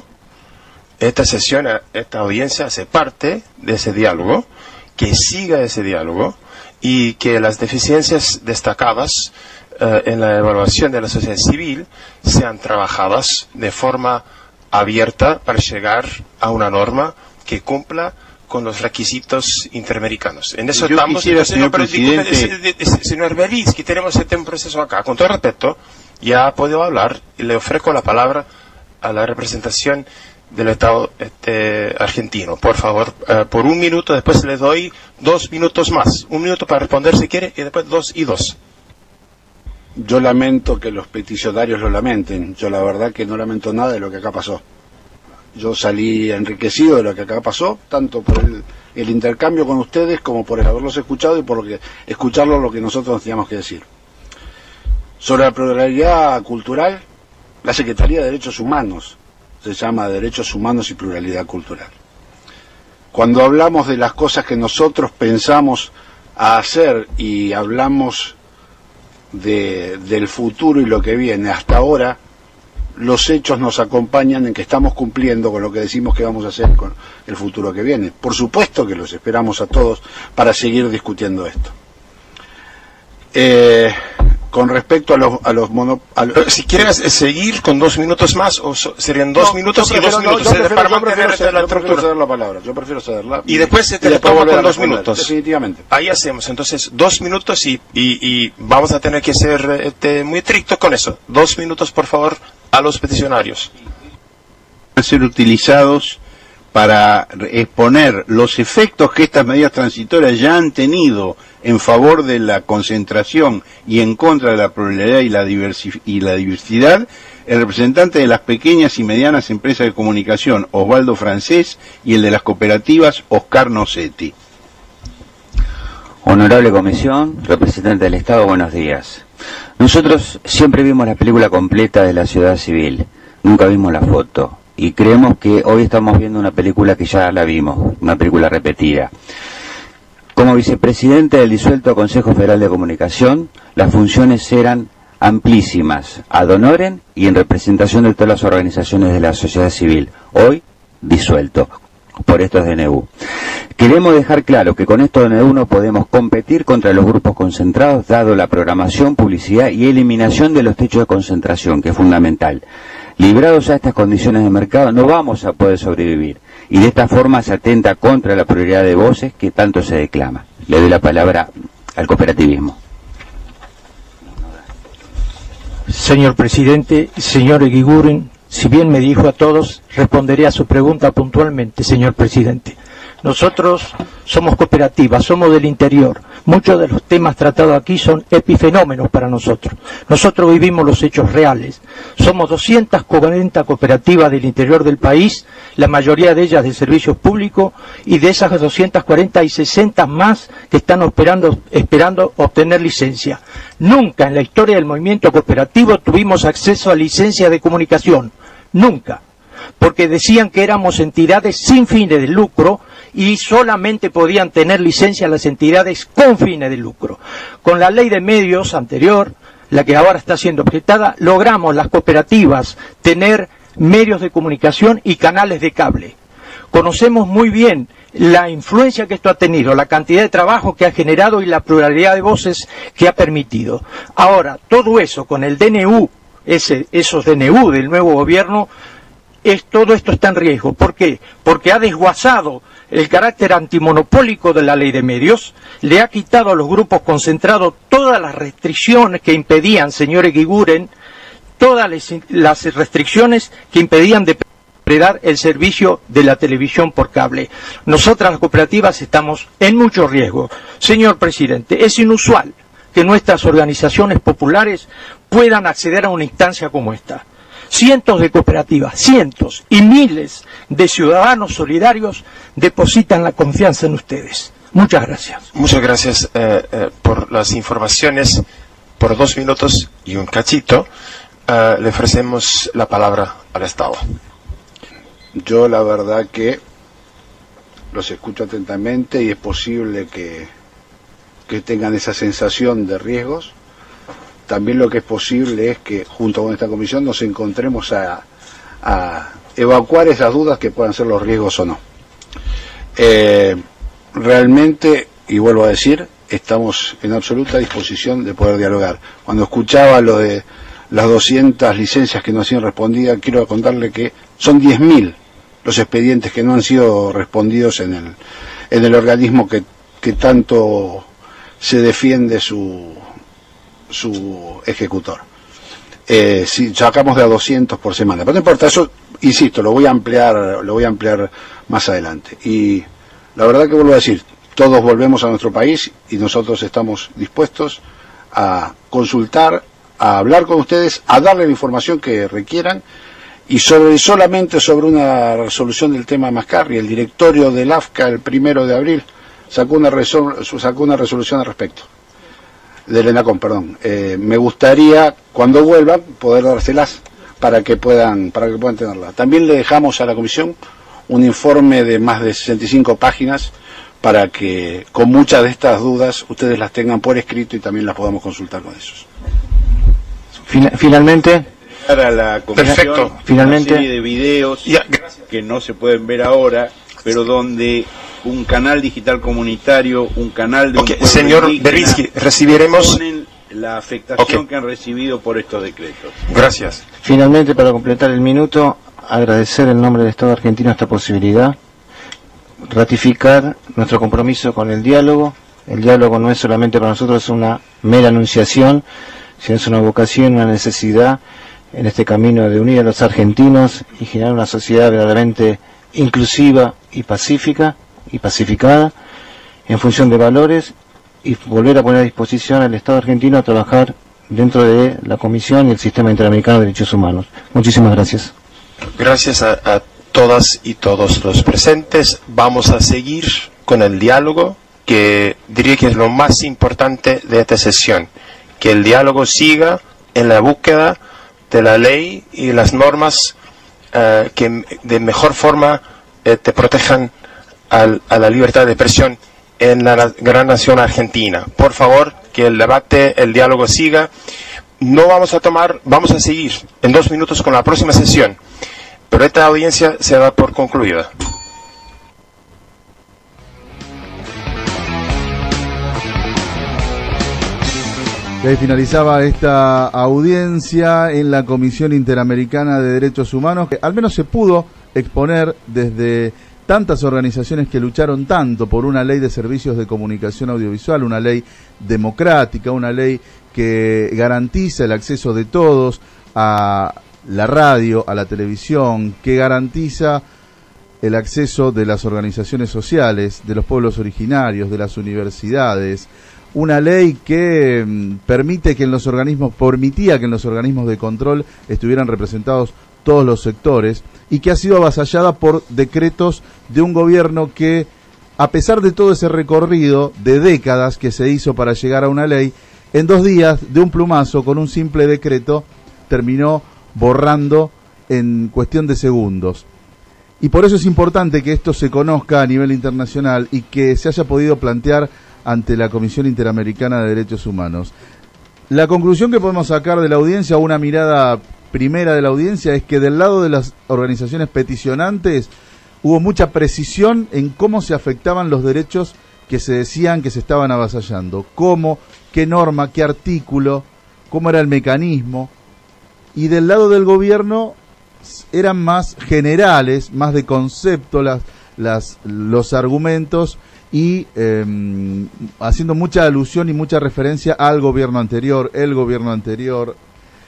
Esta sesión, esta audiencia hace parte de ese diálogo, que siga ese diálogo, y que las deficiencias destacadas uh, en la evaluación de la sociedad civil sean trabajadas de forma abierta para llegar a una norma que cumpla con los requisitos interamericanos. En eso Yo estamos. Quisiera, señor, pero, presidente... disculpe, es, es, es, señor Beritsky, tenemos este un proceso acá. Con todo respeto, ya ha podido hablar y le ofrezco la palabra a la representación del Estado este, argentino. Por favor, uh, por un minuto, después le doy dos minutos más. Un minuto para responder si quiere y después dos y dos. Yo lamento que los peticionarios lo lamenten. Yo la verdad que no lamento nada de lo que acá pasó. Yo salí enriquecido de lo que acá pasó, tanto por el, el intercambio con ustedes como por el haberlos escuchado y por lo que escucharlo lo que nosotros teníamos que decir. Sobre la pluralidad cultural, la Secretaría de Derechos Humanos se llama Derechos Humanos y Pluralidad Cultural. cuando hablamos de las cosas que nosotros pensamos a hacer y hablamos de, del futuro y lo que viene, hasta ahora los hechos nos acompañan en que estamos cumpliendo con lo que decimos que vamos a hacer con el futuro que viene. Por supuesto que los esperamos a todos para seguir discutiendo esto. Eh, con respecto a los a los, mono, a los si quieres seguir con dos minutos más, o so, serían dos no, minutos y dos minutos no, yo prefiero, para yo mantener prefiero, la yo prefiero ceder la palabra, yo prefiero cederla. Y, y después se te retoma con dos minutos. Definitivamente. Ahí hacemos, entonces, dos minutos y, y, y vamos a tener que ser este, muy estrictos con eso. Dos minutos, por favor, a los peticionarios. Van a ser utilizados para exponer los efectos que estas medidas transitorias ya han tenido en favor de la concentración y en contra de la pluralidad y la, diversi- y la diversidad, el representante de las pequeñas y medianas empresas de comunicación, Osvaldo Francés, y el de las cooperativas, Oscar Nocetti. Honorable Comisión, representante del Estado, buenos días. Nosotros siempre vimos la película completa de la Ciudad Civil, nunca vimos la foto, y creemos que hoy estamos viendo una película que ya la vimos, una película repetida. Como vicepresidente del disuelto Consejo Federal de Comunicación, las funciones eran amplísimas, ad honorem y en representación de todas las organizaciones de la sociedad civil. Hoy, disuelto por estos D N U. Queremos dejar claro que con estos D N U no podemos competir contra los grupos concentrados, dado la programación, publicidad y eliminación de los techos de concentración, que es fundamental. Librados a estas condiciones de mercado no vamos a poder sobrevivir, y de esta forma se atenta contra la pluralidad de voces que tanto se declama. Le doy la palabra al cooperativismo. Señor presidente, señor Eguiguren, si bien me dijo a todos, responderé a su pregunta puntualmente, señor presidente. Nosotros somos cooperativas, somos del interior. Muchos de los temas tratados aquí son epifenómenos para nosotros. Nosotros vivimos los hechos reales. Somos doscientas cuarenta cooperativas del interior del país, la mayoría de ellas de servicios públicos, y de esas doscientas cuarenta hay sesenta más que están esperando, esperando obtener licencia. Nunca en la historia del movimiento cooperativo tuvimos acceso a licencia de comunicación. Nunca. Porque decían que éramos entidades sin fines de lucro y solamente podían tener licencia las entidades con fines de lucro. Con la ley de medios anterior, la que ahora está siendo objetada, logramos las cooperativas tener medios de comunicación y canales de cable. Conocemos muy bien la influencia que esto ha tenido, la cantidad de trabajo que ha generado y la pluralidad de voces que ha permitido. Ahora, todo eso con el D N U, ese, esos D N U del nuevo gobierno, es, todo esto está en riesgo. ¿Por qué? Porque ha desguazado el carácter antimonopólico de la ley de medios, le ha quitado a los grupos concentrados todas las restricciones que impedían, señor Eguiguren, todas las restricciones que impedían depredar el servicio de la televisión por cable. Nosotras las cooperativas estamos en mucho riesgo. Señor presidente, es inusual que nuestras organizaciones populares puedan acceder a una instancia como esta. Cientos de cooperativas, cientos y miles de ciudadanos solidarios depositan la confianza en ustedes. Muchas gracias. Muchas gracias eh, eh, por las informaciones. Por dos minutos y un cachito, eh, le ofrecemos la palabra al Estado. Yo la verdad que los escucho atentamente y es posible que, que tengan esa sensación de riesgos. También lo que es posible es que junto con esta comisión nos encontremos a, a evacuar esas dudas que puedan ser los riesgos o no. Eh, realmente, y vuelvo a decir, estamos en absoluta disposición de poder dialogar. Cuando escuchaba lo de las doscientas licencias que no han sido respondidas, quiero contarle que son diez mil los expedientes que no han sido respondidos en el, en el organismo que, que tanto se defiende su... su ejecutor. Eh, si sacamos de a doscientos por semana, pero no importa, eso, insisto, lo voy a ampliar, lo voy a ampliar más adelante. Y la verdad que vuelvo a decir, todos volvemos a nuestro país y nosotros estamos dispuestos a consultar, a hablar con ustedes, a darle la información que requieran, y sobre solamente sobre una resolución del tema Mascarri, el directorio del A F C A el primero de abril sacó una, resol, sacó una resolución al respecto. Del ENACOM, perdón. Eh, me gustaría, cuando vuelvan, poder dárselas para que puedan para que puedan tenerla. También le dejamos a la comisión un informe de más de sesenta y cinco páginas para que con muchas de estas dudas ustedes las tengan por escrito y también las podamos consultar con esos. Finalmente, a la comisión, perfecto. Finalmente, una serie de videos que no se pueden ver ahora, pero donde un canal digital comunitario, un canal de okay, un señor Berisky, recibiremos la afectación okay. que han recibido por estos decretos. Gracias. Finalmente, para completar el minuto, agradecer en nombre del Estado argentino esta posibilidad, ratificar nuestro compromiso con el diálogo. El diálogo no es solamente para nosotros es una mera anunciación, sino es una vocación, una necesidad en este camino de unir a los argentinos y generar una sociedad verdaderamente inclusiva y pacífica y pacificada en función de valores, y volver a poner a disposición al Estado argentino a trabajar dentro de la Comisión y el Sistema Interamericano de Derechos Humanos. Muchísimas gracias. Gracias a, a todas y todos los presentes. Vamos a seguir con el diálogo, que diría que es lo más importante de esta sesión. Que el diálogo siga en la búsqueda de la ley y las normas uh, que de mejor forma eh, te protejan al, a la libertad de expresión en la gran nación argentina. Por favor, que el debate, el diálogo siga. No vamos a tomar, vamos a seguir en dos minutos con la próxima sesión, pero esta audiencia se da por concluida. Y ahí finalizaba esta audiencia en la Comisión Interamericana de Derechos Humanos, que al menos se pudo exponer desde tantas organizaciones que lucharon tanto por una ley de servicios de comunicación audiovisual, una ley democrática, una ley que garantiza el acceso de todos a la radio, a la televisión, que garantiza el acceso de las organizaciones sociales, de los pueblos originarios, de las universidades, una ley que mm, permite que en los organismos, permitía que en los organismos de control estuvieran representados todos los sectores, y que ha sido avasallada por decretos de un gobierno que, a pesar de todo ese recorrido de décadas que se hizo para llegar a una ley, en dos días, de un plumazo, con un simple decreto, terminó borrando en cuestión de segundos. Y por eso es importante que esto se conozca a nivel internacional y que se haya podido plantear ante la Comisión Interamericana de Derechos Humanos. La conclusión que podemos sacar de la audiencia, una mirada primera de la audiencia, es que del lado de las organizaciones peticionantes hubo mucha precisión en cómo se afectaban los derechos que se decían que se estaban avasallando, cómo, qué norma, qué artículo, cómo era el mecanismo. Y del lado del gobierno eran más generales, más de concepto las, las, los argumentos, y eh, haciendo mucha alusión y mucha referencia al gobierno anterior, el gobierno anterior,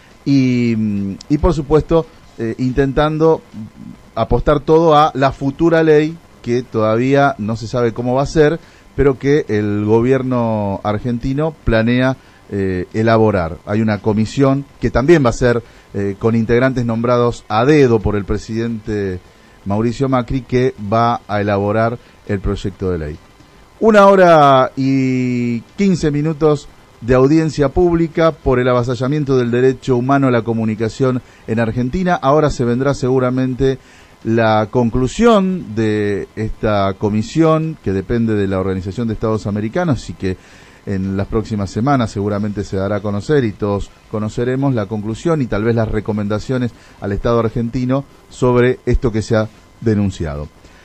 y, y por supuesto eh, intentando apostar todo a la futura ley, que todavía no se sabe cómo va a ser, pero que el gobierno argentino planea eh, elaborar. Hay una comisión que también va a ser eh, con integrantes nombrados a dedo por el presidente Mauricio Macri, que va a elaborar el proyecto de ley. Una hora y quince minutos de audiencia pública por el avasallamiento del derecho humano a la comunicación en Argentina. Ahora se vendrá seguramente la conclusión de esta comisión, que depende de la Organización de Estados Americanos, y que en las próximas semanas seguramente se dará a conocer y todos conoceremos la conclusión y tal vez las recomendaciones al Estado argentino sobre esto que se ha denunciado.